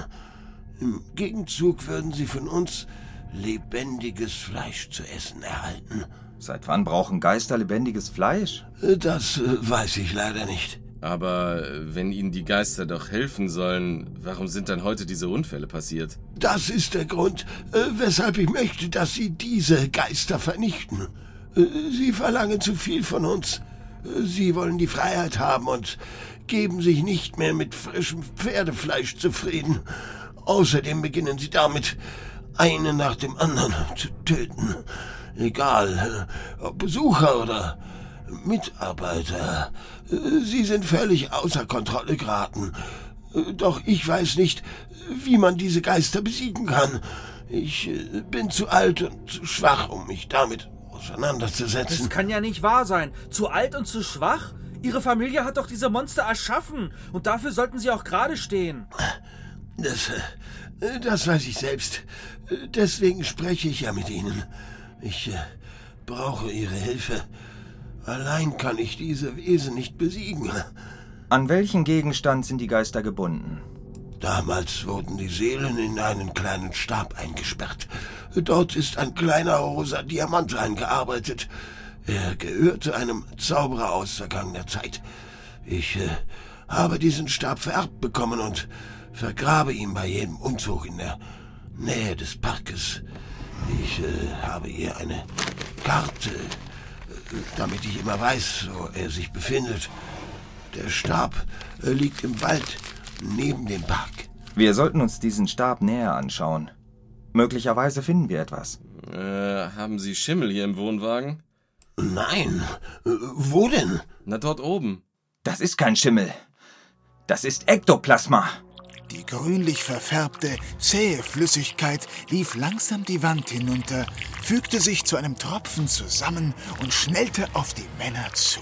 Im Gegenzug würden sie von uns lebendiges Fleisch zu essen erhalten. Seit wann brauchen Geister lebendiges Fleisch? Das äh, weiß ich leider nicht. Aber wenn ihnen die Geister doch helfen sollen, warum sind dann heute diese Unfälle passiert? Das ist der Grund, äh, weshalb ich möchte, dass Sie diese Geister vernichten. Äh, sie verlangen zu viel von uns. Äh, sie wollen die Freiheit haben und geben sich nicht mehr mit frischem Pferdefleisch zufrieden. Außerdem beginnen sie damit, einen nach dem anderen zu töten. Egal, ob Besucher oder Mitarbeiter. Sie sind völlig außer Kontrolle geraten. Doch ich weiß nicht, wie man diese Geister besiegen kann. Ich bin zu alt und zu schwach, um mich damit auseinanderzusetzen. Das kann ja nicht wahr sein. Zu alt und zu schwach? Ihre Familie hat doch diese Monster erschaffen. Und dafür sollten Sie auch gerade stehen. Das, das weiß ich selbst. Deswegen spreche ich ja mit Ihnen. Ich äh, brauche Ihre Hilfe. Allein kann ich diese Wesen nicht besiegen. An welchen Gegenstand sind die Geister gebunden? Damals wurden die Seelen in einen kleinen Stab eingesperrt. Dort ist ein kleiner rosa Diamant eingearbeitet. Er gehörte einem Zauberer aus vergangener Zeit. Ich äh, habe diesen Stab vererbt bekommen und vergrabe ihn bei jedem Umzug in der Nähe des Parkes. Ich äh, habe hier eine Karte, äh, damit ich immer weiß, wo er sich befindet. Der Stab äh, liegt im Wald neben dem Park. Wir sollten uns diesen Stab näher anschauen. Möglicherweise finden wir etwas. Äh, haben Sie Schimmel hier im Wohnwagen? Nein. Äh, wo denn? Na, dort oben. Das ist kein Schimmel. Das ist Ektoplasma. Die grünlich verfärbte, zähe Flüssigkeit lief langsam die Wand hinunter, fügte sich zu einem Tropfen zusammen und schnellte auf die Männer zu.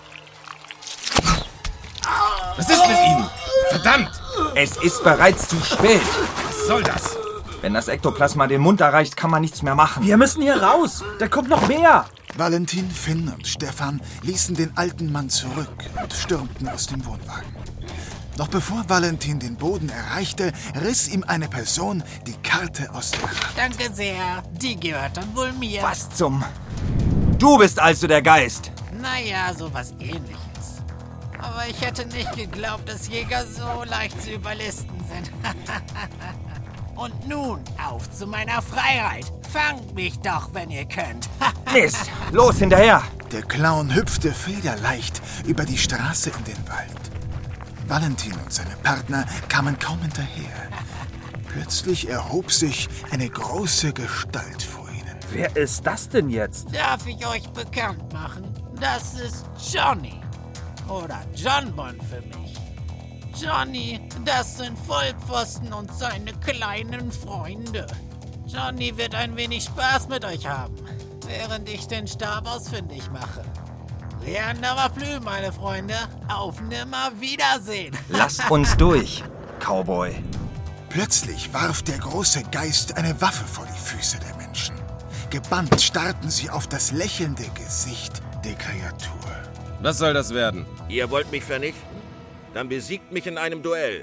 Was ist mit Ihnen? Verdammt! Es ist bereits zu spät. Was soll das? Wenn das Ektoplasma den Mund erreicht, kann man nichts mehr machen. Wir müssen hier raus. Da kommt noch mehr. Valentin, Finn und Stefan ließen den alten Mann zurück und stürmten aus dem Wohnwagen. Doch bevor Valentin den Boden erreichte, riss ihm eine Person die Karte aus der Hand. Danke sehr. Die gehört dann wohl mir. Was zum... Du bist also der Geist. Naja, sowas Ähnliches. Aber ich hätte nicht geglaubt, dass Jäger so leicht zu überlisten sind. Und nun auf zu meiner Freiheit. Fangt mich doch, wenn ihr könnt. Mist, los hinterher. Der Clown hüpfte federleicht über die Straße in den Wald. Valentin und seine Partner kamen kaum hinterher. Plötzlich erhob sich eine große Gestalt vor ihnen. Wer ist das denn jetzt? Darf ich euch bekannt machen? Das ist Johnny. Oder John Bon für mich. Johnny, das sind Vollpfosten und seine kleinen Freunde. Johnny wird ein wenig Spaß mit euch haben, während ich den Stab ausfindig mache. Rien ne va plus, meine Freunde. Auf Nimmerwiedersehen. Lass uns durch, Cowboy. Plötzlich warf der große Geist eine Waffe vor die Füße der Menschen. Gebannt starrten sie auf das lächelnde Gesicht der Kreatur. Was soll das werden? Ihr wollt mich vernichten? Dann besiegt mich in einem Duell.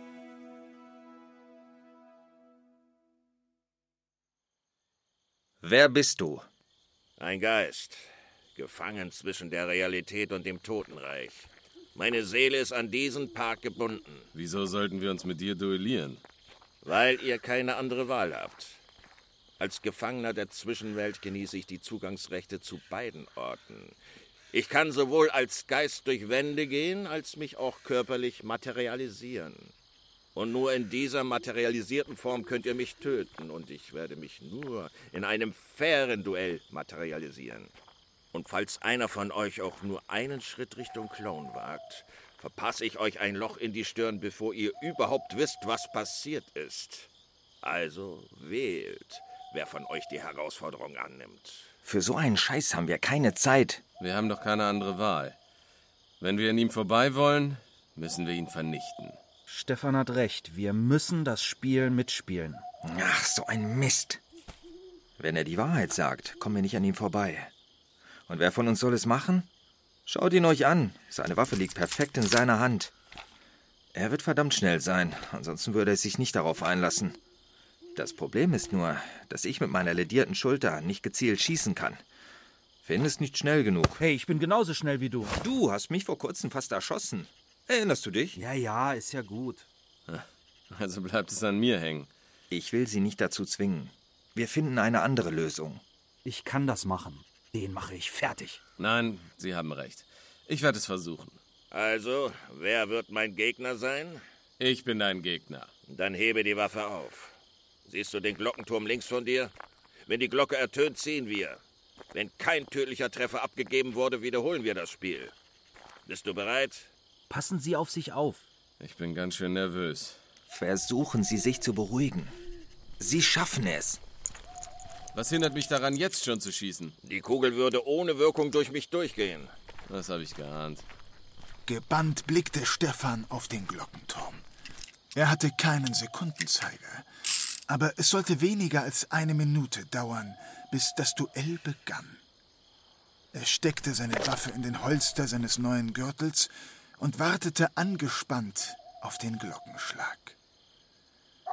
Wer bist du? Ein Geist, gefangen zwischen der Realität und dem Totenreich. Meine Seele ist an diesen Park gebunden. Wieso sollten wir uns mit dir duellieren? Weil ihr keine andere Wahl habt. Als Gefangener der Zwischenwelt genieße ich die Zugangsrechte zu beiden Orten. Ich kann sowohl als Geist durch Wände gehen, als mich auch körperlich materialisieren. Und nur in dieser materialisierten Form könnt ihr mich töten. Und ich werde mich nur in einem fairen Duell materialisieren. Und falls einer von euch auch nur einen Schritt Richtung Clown wagt, verpasse ich euch ein Loch in die Stirn, bevor ihr überhaupt wisst, was passiert ist. Also wählt, wer von euch die Herausforderung annimmt. Für so einen Scheiß haben wir keine Zeit. Wir haben doch keine andere Wahl. Wenn wir an ihm vorbei wollen, müssen wir ihn vernichten. Stefan hat recht. Wir müssen das Spiel mitspielen. Ach, so ein Mist. Wenn er die Wahrheit sagt, kommen wir nicht an ihm vorbei. Und wer von uns soll es machen? Schaut ihn euch an. Seine Waffe liegt perfekt in seiner Hand. Er wird verdammt schnell sein, ansonsten würde er sich nicht darauf einlassen. Das Problem ist nur, dass ich mit meiner ledierten Schulter nicht gezielt schießen kann. Finn ist nicht schnell genug. Hey, ich bin genauso schnell wie du. Du hast mich vor kurzem fast erschossen. Erinnerst du dich? Ja, ja, ist ja gut. Also bleibt es an mir hängen. Ich will sie nicht dazu zwingen. Wir finden eine andere Lösung. Ich kann das machen. Den mache ich fertig. Nein, Sie haben recht. Ich werde es versuchen. Also, wer wird mein Gegner sein? Ich bin dein Gegner. Dann hebe die Waffe auf. Siehst du den Glockenturm links von dir? Wenn die Glocke ertönt, ziehen wir. Wenn kein tödlicher Treffer abgegeben wurde, wiederholen wir das Spiel. Bist du bereit? Passen Sie auf sich auf. Ich bin ganz schön nervös. Versuchen Sie, sich zu beruhigen. Sie schaffen es. Was hindert mich daran, jetzt schon zu schießen? Die Kugel würde ohne Wirkung durch mich durchgehen. Das habe ich geahnt. Gebannt blickte Stefan auf den Glockenturm. Er hatte keinen Sekundenzeiger. Aber es sollte weniger als eine Minute dauern, bis das Duell begann. Er steckte seine Waffe in den Holster seines neuen Gürtels und wartete angespannt auf den Glockenschlag.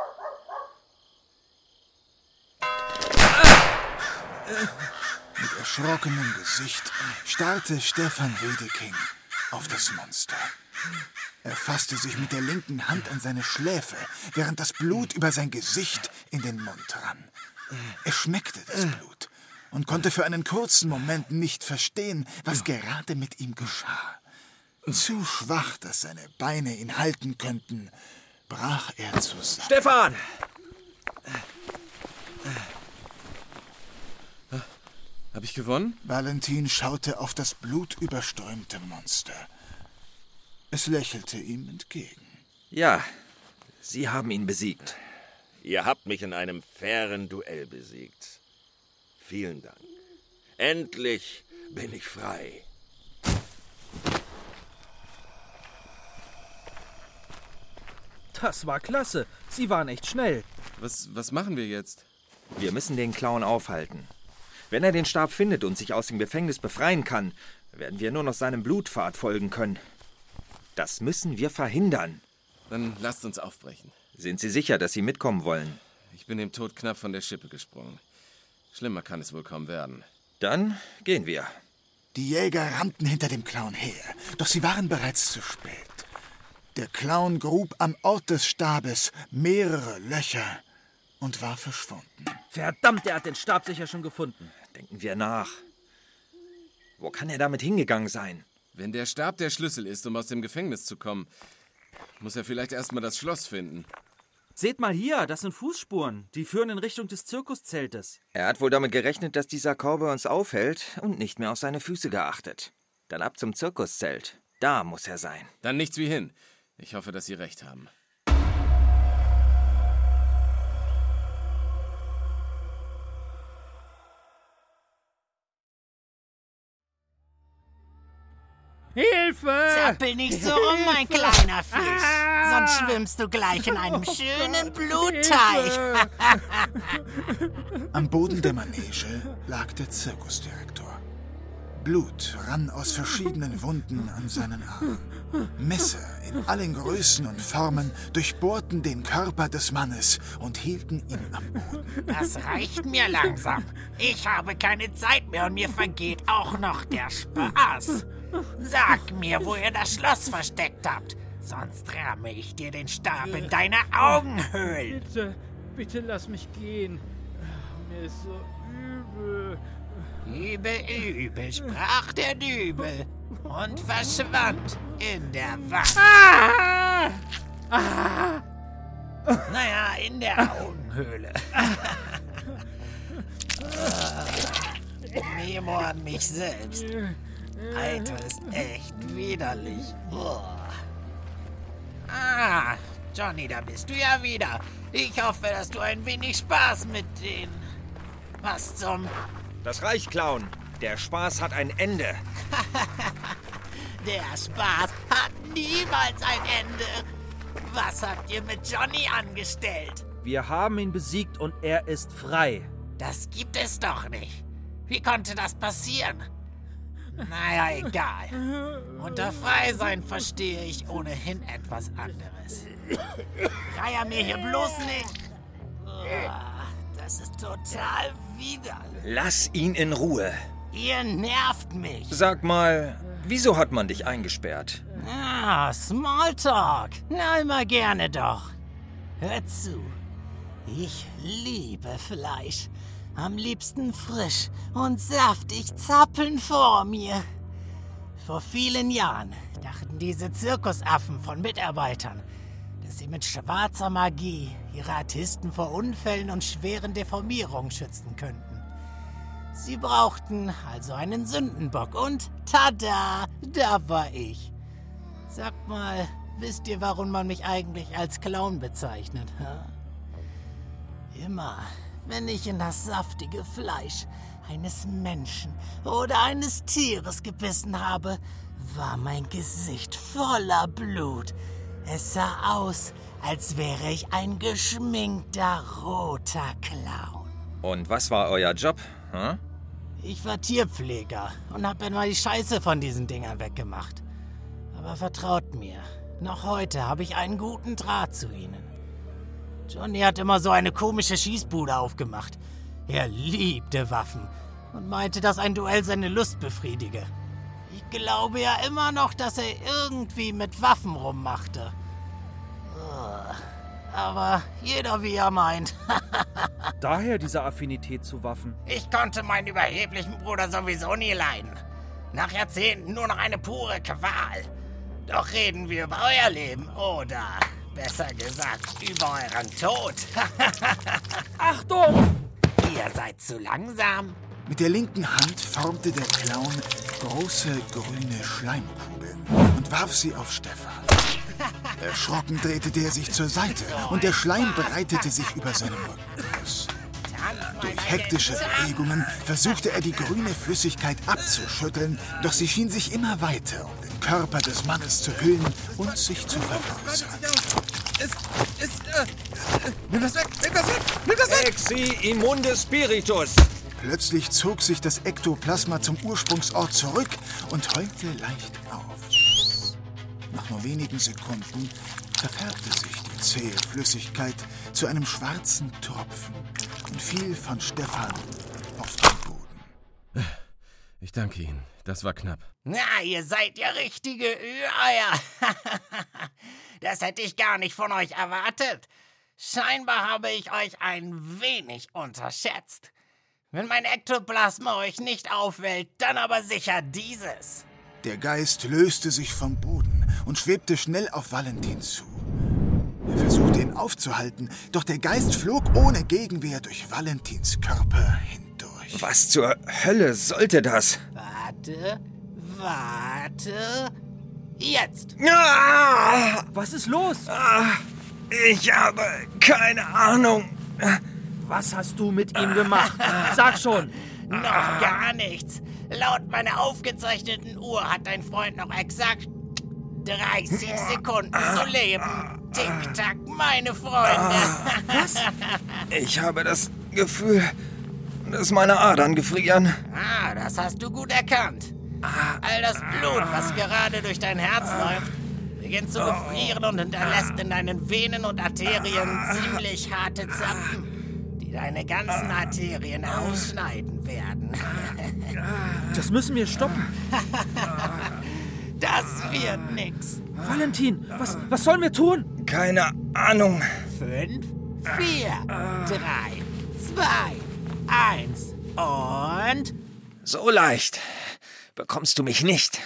Mit erschrockenem Gesicht starrte Stefan Wedeking auf das Monster. Er fasste sich mit der linken Hand an seine Schläfe, während das Blut über sein Gesicht in den Mund rann. Er schmeckte das Blut und konnte für einen kurzen Moment nicht verstehen, was gerade mit ihm geschah. Zu schwach, dass seine Beine ihn halten könnten, brach er zusammen. Stefan! Hab ich gewonnen? Valentin schaute auf das blutüberströmte Monster. Es lächelte ihm entgegen. Ja, Sie haben ihn besiegt. Ihr habt mich in einem fairen Duell besiegt. Vielen Dank. Endlich bin ich frei. Das war klasse. Sie waren echt schnell. Was, was machen wir jetzt? Wir müssen den Clown aufhalten. Wenn er den Stab findet und sich aus dem Gefängnis befreien kann, werden wir nur noch seinem Blutpfad folgen können. Das müssen wir verhindern. Dann lasst uns aufbrechen. Sind Sie sicher, dass Sie mitkommen wollen? Ich bin dem Tod knapp von der Schippe gesprungen. Schlimmer kann es wohl kaum werden. Dann gehen wir. Die Jäger rannten hinter dem Clown her, doch sie waren bereits zu spät. Der Clown grub am Ort des Stabes mehrere Löcher und war verschwunden. Verdammt, er hat den Stab sicher schon gefunden. Denken wir nach. Wo kann er damit hingegangen sein? Wenn der Stab der Schlüssel ist, um aus dem Gefängnis zu kommen, muss er vielleicht erstmal das Schloss finden. Seht mal hier, das sind Fußspuren. Die führen in Richtung des Zirkuszeltes. Er hat wohl damit gerechnet, dass dieser Cowboy uns aufhält und nicht mehr auf seine Füße geachtet. Dann ab zum Zirkuszelt. Da muss er sein. Dann nichts wie hin. Ich hoffe, dass Sie recht haben. Hilfe! Zappel nicht so rum, mein kleiner Fisch. Sonst schwimmst du gleich in einem schönen Blutteich. Am Boden der Manege lag der Zirkusdirektor. Blut rann aus verschiedenen Wunden an seinen Armen. Messer in allen Größen und Formen durchbohrten den Körper des Mannes und hielten ihn am Boden. Das reicht mir langsam. Ich habe keine Zeit mehr und mir vergeht auch noch der Spaß. Sag mir, wo ihr das Schloss versteckt habt. Sonst ramme ich dir den Stab in deine Augenhöhlen. Bitte, bitte lass mich gehen. Mir ist so übel. Übel, übel, sprach der Dübel und verschwand in der Wand. Ah! Ah! Naja, in der Augenhöhle. Memo an mich selbst. Alter, ist echt widerlich. Boah. Ah, Johnny, da bist du ja wieder. Ich hoffe, dass du ein wenig Spaß mit den... Was zum... Das reicht, Clown. Der Spaß hat ein Ende. Der Spaß hat niemals ein Ende. Was habt ihr mit Johnny angestellt? Wir haben ihn besiegt und er ist frei. Das gibt es doch nicht. Wie konnte das passieren? Naja, egal. Unter Freisein verstehe ich ohnehin etwas anderes. Reier mir hier bloß nicht. Das ist total widerlich. Lass ihn in Ruhe. Ihr nervt mich. Sag mal, wieso hat man dich eingesperrt? Ah, Smalltalk. Na, immer gerne doch. Hört zu. Ich liebe Fleisch. Am liebsten frisch und saftig zappeln vor mir. Vor vielen Jahren dachten diese Zirkusaffen von Mitarbeitern, dass sie mit schwarzer Magie ihre Artisten vor Unfällen und schweren Deformierungen schützen könnten. Sie brauchten also einen Sündenbock und tada, da war ich. Sagt mal, wisst ihr, warum man mich eigentlich als Clown bezeichnet? Hm? Immer, wenn ich in das saftige Fleisch eines Menschen oder eines Tieres gebissen habe, war mein Gesicht voller Blut. Es sah aus, als wäre ich ein geschminkter roter Clown. Und was war euer Job? Hm? Ich war Tierpfleger und hab immer die Scheiße von diesen Dingern weggemacht. Aber vertraut mir, noch heute habe ich einen guten Draht zu ihnen. Johnny hat immer so eine komische Schießbude aufgemacht. Er liebte Waffen. und meinte, dass ein Duell seine Lust befriedige. Ich glaube ja immer noch, dass er irgendwie mit Waffen rummachte. Aber jeder wie er meint. Daher diese Affinität zu Waffen. Ich konnte meinen überheblichen Bruder sowieso nie leiden. Nach Jahrzehnten nur noch eine pure Qual. Doch reden wir über euer Leben oder, besser gesagt, über euren Tod. Achtung! Ihr seid zu langsam. Mit der linken Hand formte der Clown große grüne Schleimkugeln und warf sie auf Stefan. Erschrocken drehte der sich zur Seite und der Schleim breitete sich über seinem Rücken aus. Durch hektische Bewegungen versuchte er, die grüne Flüssigkeit abzuschütteln, doch sie schien sich immer weiter um den Körper des Mannes zu hüllen und sich zu vergrößern. Es, es, äh, nimm das weg, nimm das weg, nimm das weg! Exi immunde spiritus! Plötzlich zog sich das Ektoplasma zum Ursprungsort zurück und heulte leicht auf. Nach nur wenigen Sekunden verfärbte sich die zähe Flüssigkeit zu einem schwarzen Tropfen und fiel von Stefan auf den Boden. Ich danke Ihnen. Das war knapp. Na, ihr seid ja richtige Ü-Eier. Das hätte ich gar nicht von euch erwartet. Scheinbar habe ich euch ein wenig unterschätzt. Wenn mein Ektoplasma euch nicht aufwählt, dann aber sicher dieses. Der Geist löste sich vom Boden und schwebte schnell auf Valentin zu. Er versuchte ihn aufzuhalten, doch der Geist flog ohne Gegenwehr durch Valentins Körper hindurch. Was zur Hölle sollte das? Warte, warte, jetzt! Ah! Was ist los? Ah, ich habe keine Ahnung. Was hast du mit ihm gemacht? Sag schon! Noch gar nichts. Laut meiner aufgezeichneten Uhr hat dein Freund noch exakt dreißig Sekunden zu leben. Tick-Tack, meine Freunde. Was? Ich habe das Gefühl, dass meine Adern gefrieren. Ah, das hast du gut erkannt. All das Blut, was gerade durch dein Herz läuft, beginnt zu gefrieren und hinterlässt in deinen Venen und Arterien ziemlich harte Zapfen, die deine ganzen Arterien ausschneiden werden. Das müssen wir stoppen. Das wird nix. Valentin, was, was sollen wir tun? Keine Ahnung. Fünf, vier, drei, zwei, eins und... So leicht bekommst du mich nicht.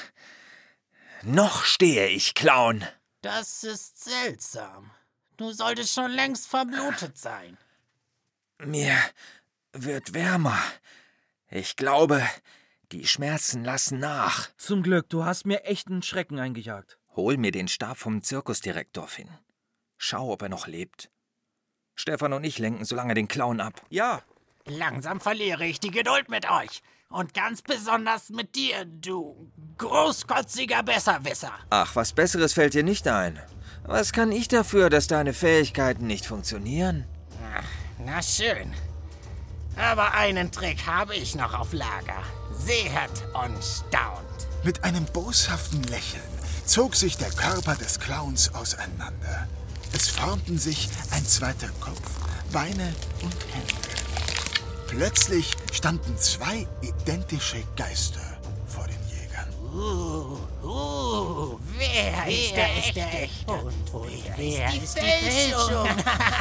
Noch stehe ich, Clown. Das ist seltsam. Du solltest schon längst verblutet sein. Mir wird wärmer. Ich glaube, die Schmerzen lassen nach. Zum Glück, du hast mir echt einen Schrecken eingejagt. Hol mir den Stab vom Zirkusdirektor, Finn. Schau, ob er noch lebt. Stefan und ich lenken so lange den Clown ab. Ja. Langsam verliere ich die Geduld mit euch. Und ganz besonders mit dir, du großkotziger Besserwisser. Ach, was Besseres fällt dir nicht ein. Was kann ich dafür, dass deine Fähigkeiten nicht funktionieren? Ach, na schön. Aber einen Trick habe ich noch auf Lager. Seht und staunt. Mit einem boshaften Lächeln zog sich der Körper des Clowns auseinander. Es formten sich ein zweiter Kopf, Beine und Hände. Plötzlich standen zwei identische Geister vor den Jägern. Uh, uh, wer, wer ist der echte, echte? Und, und wer ist die Fälschung?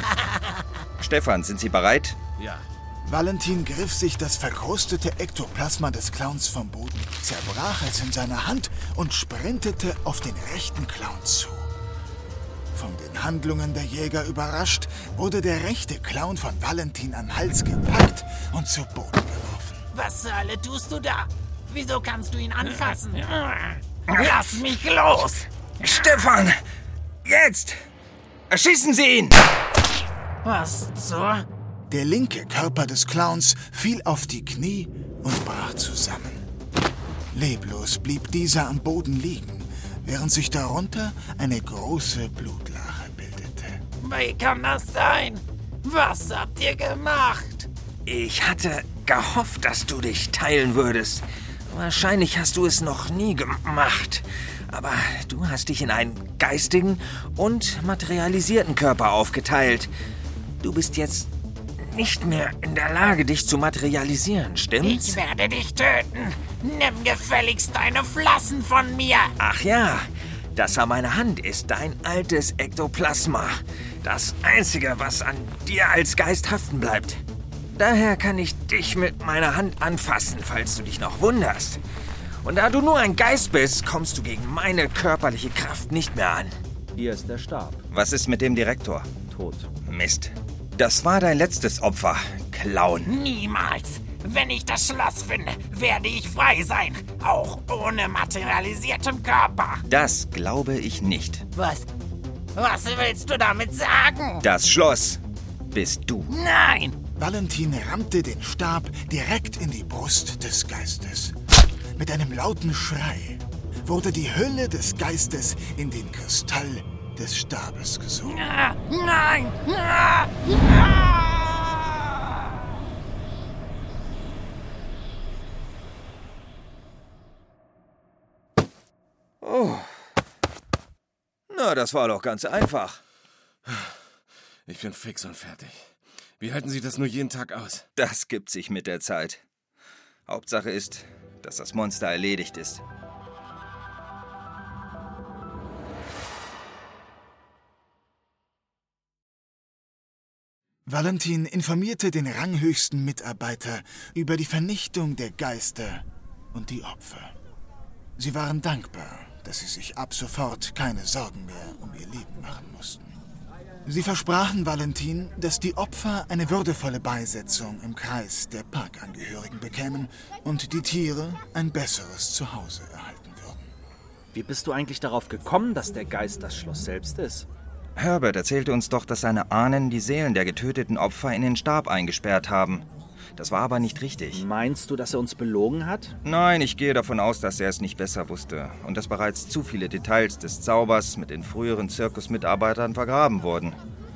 Stefan, sind Sie bereit? Ja. Valentin griff sich das verkrustete Ektoplasma des Clowns vom Boden, zerbrach es in seiner Hand und sprintete auf den rechten Clown zu. Von den Handlungen der Jäger überrascht, wurde der rechte Clown von Valentin an den Hals gepackt und zu Boden geworfen. Was zur Hölle tust du da? Wieso kannst du ihn anfassen? Lass mich los! Stefan! Jetzt! Erschießen Sie ihn! Was zur... Der linke Körper des Clowns fiel auf die Knie und brach zusammen. Leblos blieb dieser am Boden liegen, während sich darunter eine große Blutlache bildete. Wie kann das sein? Was habt ihr gemacht? Ich hatte gehofft, dass du dich teilen würdest. Wahrscheinlich hast du es noch nie gemacht. Aber du hast dich in einen geistigen und materialisierten Körper aufgeteilt. Du bist jetzt nicht mehr in der Lage, dich zu materialisieren, stimmt's? Ich werde dich töten. Nimm gefälligst deine Flossen von mir. Ach ja, das an meiner Hand ist dein altes Ektoplasma. Das Einzige, was an dir als Geist haften bleibt. Daher kann ich dich mit meiner Hand anfassen, falls du dich noch wunderst. Und da du nur ein Geist bist, kommst du gegen meine körperliche Kraft nicht mehr an. Hier ist der Stab. Was ist mit dem Direktor? Tot. Mist. Das war dein letztes Opfer, Clown. Niemals. Wenn ich das Schloss finde, werde ich frei sein. Auch ohne materialisiertem Körper. Das glaube ich nicht. Was? Was willst du damit sagen? Das Schloss bist du. Nein! Valentin rammte den Stab direkt in die Brust des Geistes. Mit einem lauten Schrei wurde die Hülle des Geistes in den Kristall des Stabes gesogen. Ah, nein! Ah, ah. Oh. Na, das war doch ganz einfach. Ich bin fix und fertig. Wie halten Sie das nur jeden Tag aus? Das gibt sich mit der Zeit. Hauptsache ist, dass das Monster erledigt ist. Valentin informierte den ranghöchsten Mitarbeiter über die Vernichtung der Geister und die Opfer. Sie waren dankbar, dass sie sich ab sofort keine Sorgen mehr um ihr Leben machen mussten. Sie versprachen Valentin, dass die Opfer eine würdevolle Beisetzung im Kreis der Parkangehörigen bekämen und die Tiere ein besseres Zuhause erhalten würden. Wie bist du eigentlich darauf gekommen, dass der Geist das Schloss selbst ist? Herbert erzählte uns doch, dass seine Ahnen die Seelen der getöteten Opfer in den Stab eingesperrt haben. Das war aber nicht richtig. Meinst du, dass er uns belogen hat? Nein, ich gehe davon aus, dass er es nicht besser wusste und dass bereits zu viele Details des Zaubers mit den früheren Zirkusmitarbeitern vergraben wurden.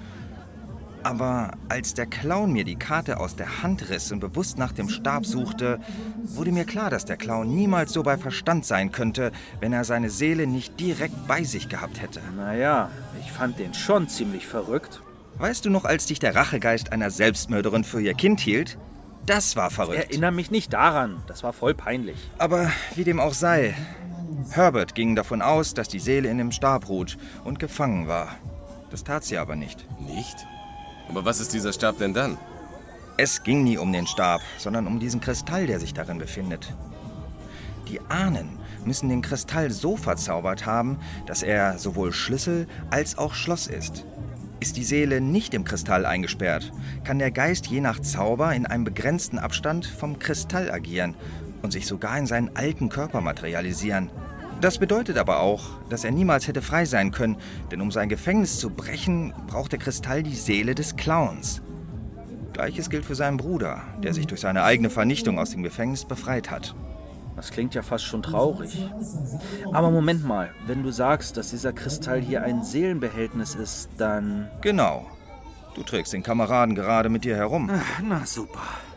Aber als der Clown mir die Karte aus der Hand riss und bewusst nach dem Stab suchte, wurde mir klar, dass der Clown niemals so bei Verstand sein könnte, wenn er seine Seele nicht direkt bei sich gehabt hätte. Naja, ich fand den schon ziemlich verrückt. Weißt du noch, als dich der Rachegeist einer Selbstmörderin für ihr Kind hielt? Das war verrückt. Ich erinnere mich nicht daran. Das war voll peinlich. Aber wie dem auch sei, Herbert ging davon aus, dass die Seele in dem Stab ruht und gefangen war. Das tat sie aber nicht. Nicht? Aber was ist dieser Stab denn dann? Es ging nie um den Stab, sondern um diesen Kristall, der sich darin befindet. Die Ahnen müssen den Kristall so verzaubert haben, dass er sowohl Schlüssel als auch Schloss ist. Ist die Seele nicht im Kristall eingesperrt, kann der Geist je nach Zauber in einem begrenzten Abstand vom Kristall agieren und sich sogar in seinen alten Körper materialisieren. Das bedeutet aber auch, dass er niemals hätte frei sein können, denn um sein Gefängnis zu brechen, braucht der Kristall die Seele des Clowns. Gleiches gilt für seinen Bruder, der sich durch seine eigene Vernichtung aus dem Gefängnis befreit hat. Das klingt ja fast schon traurig. Aber Moment mal, wenn du sagst, dass dieser Kristall hier ein Seelenbehältnis ist, dann... Genau. Du trägst den Kameraden gerade mit dir herum. Ach, na super.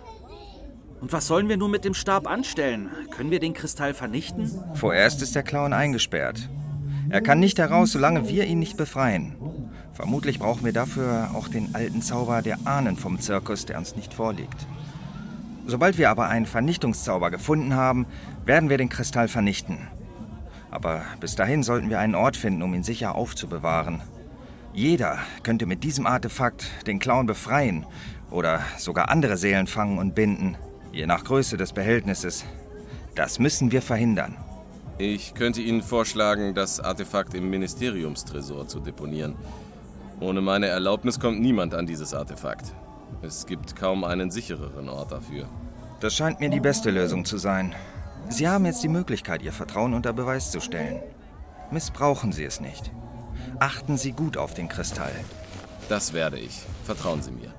Und was sollen wir nun mit dem Stab anstellen? Können wir den Kristall vernichten? Vorerst ist der Clown eingesperrt. Er kann nicht heraus, solange wir ihn nicht befreien. Vermutlich brauchen wir dafür auch den alten Zauber der Ahnen vom Zirkus, der uns nicht vorliegt. Sobald wir aber einen Vernichtungszauber gefunden haben, werden wir den Kristall vernichten. Aber bis dahin sollten wir einen Ort finden, um ihn sicher aufzubewahren. Jeder könnte mit diesem Artefakt den Clown befreien oder sogar andere Seelen fangen und binden, je nach Größe des Behältnisses. Das müssen wir verhindern. Ich könnte Ihnen vorschlagen, das Artefakt im Ministeriumstresor zu deponieren. Ohne meine Erlaubnis kommt niemand an dieses Artefakt. Es gibt kaum einen sichereren Ort dafür. Das scheint mir die beste Lösung zu sein. Sie haben jetzt die Möglichkeit, Ihr Vertrauen unter Beweis zu stellen. Missbrauchen Sie es nicht. Achten Sie gut auf den Kristall. Das werde ich. Vertrauen Sie mir.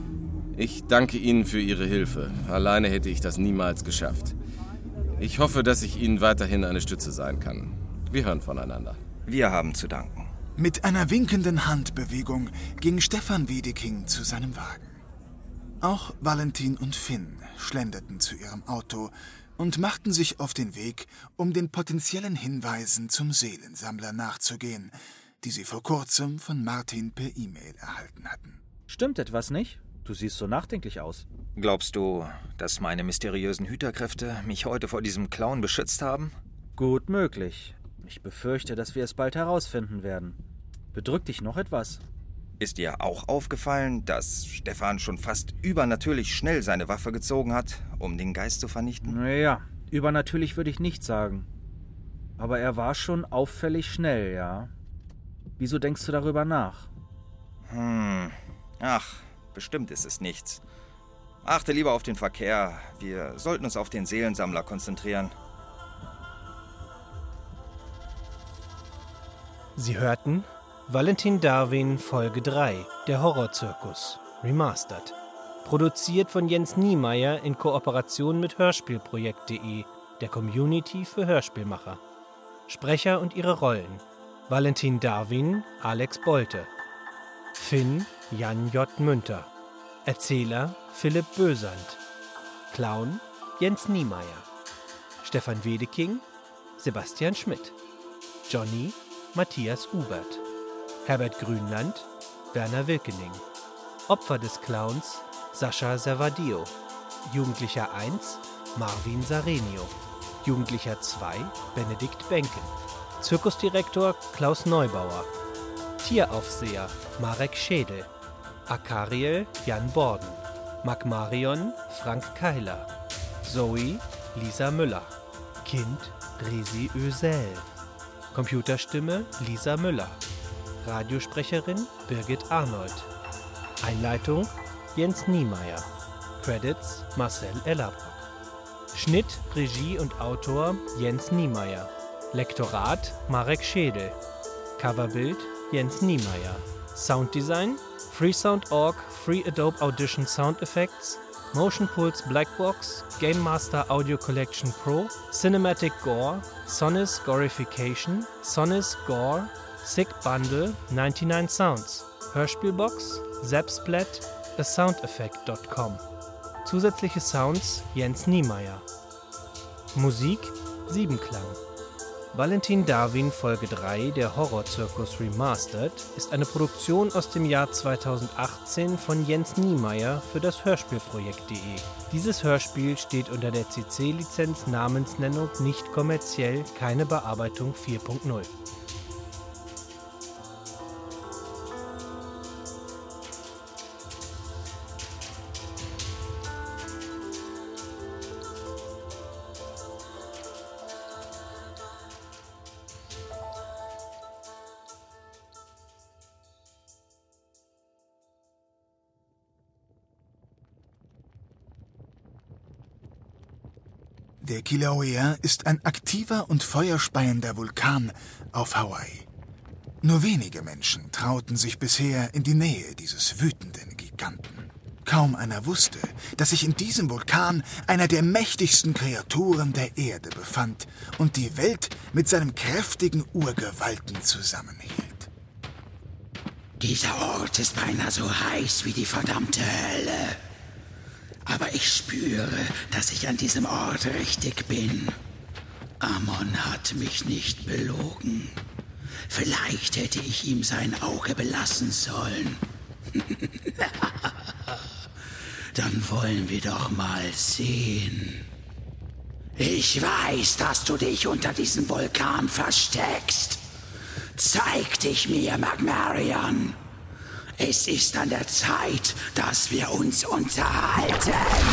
Ich danke Ihnen für Ihre Hilfe. Alleine hätte ich das niemals geschafft. Ich hoffe, dass ich Ihnen weiterhin eine Stütze sein kann. Wir hören voneinander. Wir haben zu danken. Mit einer winkenden Handbewegung ging Stefan Wedeking zu seinem Wagen. Auch Valentin und Finn schlenderten zu ihrem Auto und machten sich auf den Weg, um den potenziellen Hinweisen zum Seelensammler nachzugehen, die sie vor kurzem von Martin per E-Mail erhalten hatten. Stimmt etwas nicht? Du siehst so nachdenklich aus. Glaubst du, dass meine mysteriösen Hüterkräfte mich heute vor diesem Clown beschützt haben? Gut möglich. Ich befürchte, dass wir es bald herausfinden werden. Bedrückt dich noch etwas? Ist dir auch aufgefallen, dass Stefan schon fast übernatürlich schnell seine Waffe gezogen hat, um den Geist zu vernichten? Naja, übernatürlich würde ich nicht sagen. Aber er war schon auffällig schnell, ja. Wieso denkst du darüber nach? Hm, ach, bestimmt ist es nichts. Achte lieber auf den Verkehr. Wir sollten uns auf den Seelensammler konzentrieren. Sie hörten Valentin Darwin Folge drei, der Horrorzirkus, Remastered. Produziert von Jens Niemeyer in Kooperation mit Hörspielprojekt punkt de, der Community für Hörspielmacher. Sprecher und ihre Rollen: Valentin Darwin, Alex Bolte. Finn, Jan J. Münter. Erzähler, Philipp Bösand. Clown, Jens Niemeyer. Stefan Wedeking, Sebastian Schmidt. Johnny, Matthias Ubert. Herbert Grünland, Werner Wilkening. Opfer des Clowns, Sascha Servadio. Jugendlicher eins, Marvin Sarenio. Jugendlicher zwei, Benedikt Benken. Zirkusdirektor Klaus Neubauer. Tieraufseher Marek Schädel. Akariel Jan Borden. Magmarion Frank Keiler. Zoe Lisa Müller. Kind Resi Ösel. Computerstimme Lisa Müller. Radiosprecherin Birgit Arnold. Einleitung Jens Niemeyer. Credits Marcel Ellerbrock. Schnitt, Regie und Autor Jens Niemeyer. Lektorat Marek Schädel. Coverbild Jens Niemeyer. Sounddesign Freesound Punkt org, Free Adobe Audition Sound Effects, Motion Pulse Blackbox, Game Master Audio Collection Pro, Cinematic Gore, Sonis Gorification, Sonis Gore, Sick Bundle, neunundneunzig Sounds, Hörspielbox, Zapsplat, a soundeffect punkt com. Zusätzliche Sounds Jens Niemeyer. Musik Siebenklang. Valentin Darwin Folge drei, der Horrorzirkus Remastered, ist eine Produktion aus dem Jahr zweitausendachtzehn von Jens Niemeyer für das Hörspielprojekt punkt de. Dieses Hörspiel steht unter der C C-Lizenz Namensnennung nicht kommerziell, keine Bearbeitung vier Punkt null. Der Kilauea ist ein aktiver und feuerspeiender Vulkan auf Hawaii. Nur wenige Menschen trauten sich bisher in die Nähe dieses wütenden Giganten. Kaum einer wusste, dass sich in diesem Vulkan einer der mächtigsten Kreaturen der Erde befand und die Welt mit seinem kräftigen Urgewalten zusammenhielt. Dieser Ort ist beinahe so heiß wie die verdammte Hölle. Aber ich spüre, dass ich an diesem Ort richtig bin. Amon hat mich nicht belogen. Vielleicht hätte ich ihm sein Auge belassen sollen. Dann wollen wir doch mal sehen. Ich weiß, dass du dich unter diesem Vulkan versteckst. Zeig dich mir, Magmarion. Es ist an der Zeit, dass wir uns unterhalten.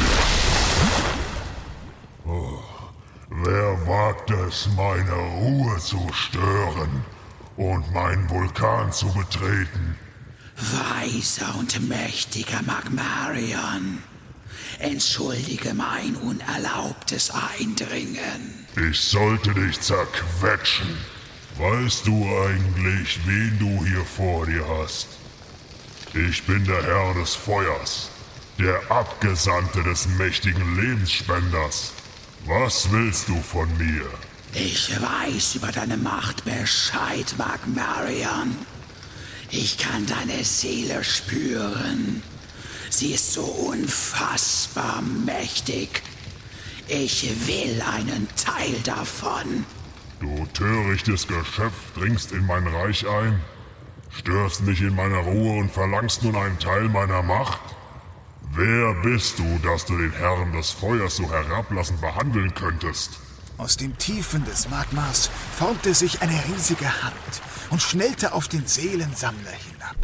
Oh, wer wagt es, meine Ruhe zu stören und meinen Vulkan zu betreten? Weiser und mächtiger Magmarion, entschuldige mein unerlaubtes Eindringen. Ich sollte dich zerquetschen. Weißt du eigentlich, wen du hier vor dir hast? Ich bin der Herr des Feuers, der Abgesandte des mächtigen Lebensspenders. Was willst du von mir? Ich weiß über deine Macht Bescheid, Magmarion. Ich kann deine Seele spüren. Sie ist so unfassbar mächtig. Ich will einen Teil davon. Du törichtes Geschöpf dringst in mein Reich ein, störst mich in meiner Ruhe und verlangst nun einen Teil meiner Macht? Wer bist du, dass du den Herrn des Feuers so herablassend behandeln könntest? Aus den Tiefen des Magmas formte sich eine riesige Hand und schnellte auf den Seelensammler hinab.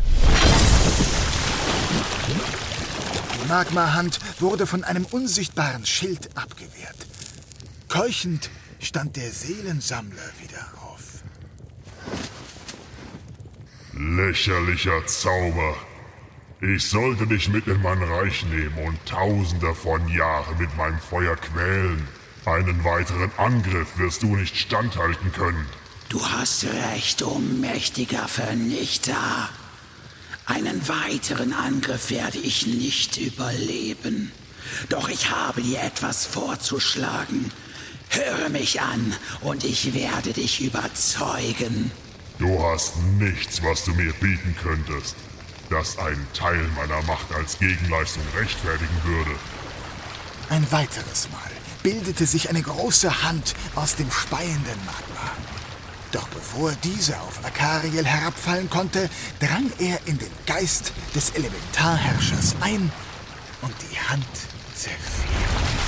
Die Magma-Hand wurde von einem unsichtbaren Schild abgewehrt. Keuchend stand der Seelensammler wieder auf. Lächerlicher Zauber. Ich sollte dich mit in mein Reich nehmen und tausende von Jahren mit meinem Feuer quälen. Einen weiteren Angriff wirst du nicht standhalten können. Du hast recht, o mächtiger Vernichter. Einen weiteren Angriff werde ich nicht überleben. Doch ich habe dir etwas vorzuschlagen. Höre mich an und ich werde dich überzeugen. Du hast nichts, was du mir bieten könntest, das einen Teil meiner Macht als Gegenleistung rechtfertigen würde. Ein weiteres Mal bildete sich eine große Hand aus dem speienden Magma. Doch bevor dieser auf Akariel herabfallen konnte, drang er in den Geist des Elementarherrschers ein und die Hand zerfiel.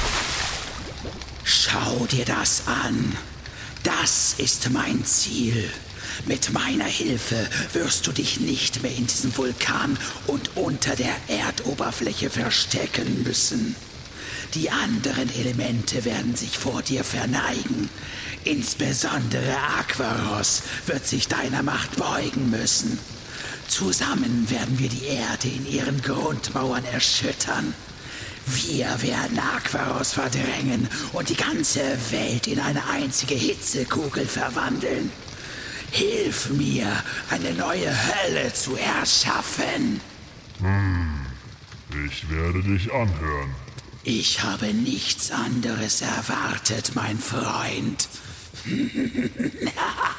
Schau dir das an. Das ist mein Ziel. Mit meiner Hilfe wirst du dich nicht mehr in diesem Vulkan und unter der Erdoberfläche verstecken müssen. Die anderen Elemente werden sich vor dir verneigen. Insbesondere Aquaros wird sich deiner Macht beugen müssen. Zusammen werden wir die Erde in ihren Grundmauern erschüttern. Wir werden Aquaros verdrängen und die ganze Welt in eine einzige Hitzekugel verwandeln. Hilf mir, eine neue Hölle zu erschaffen. Hm, ich werde dich anhören. Ich habe nichts anderes erwartet, mein Freund.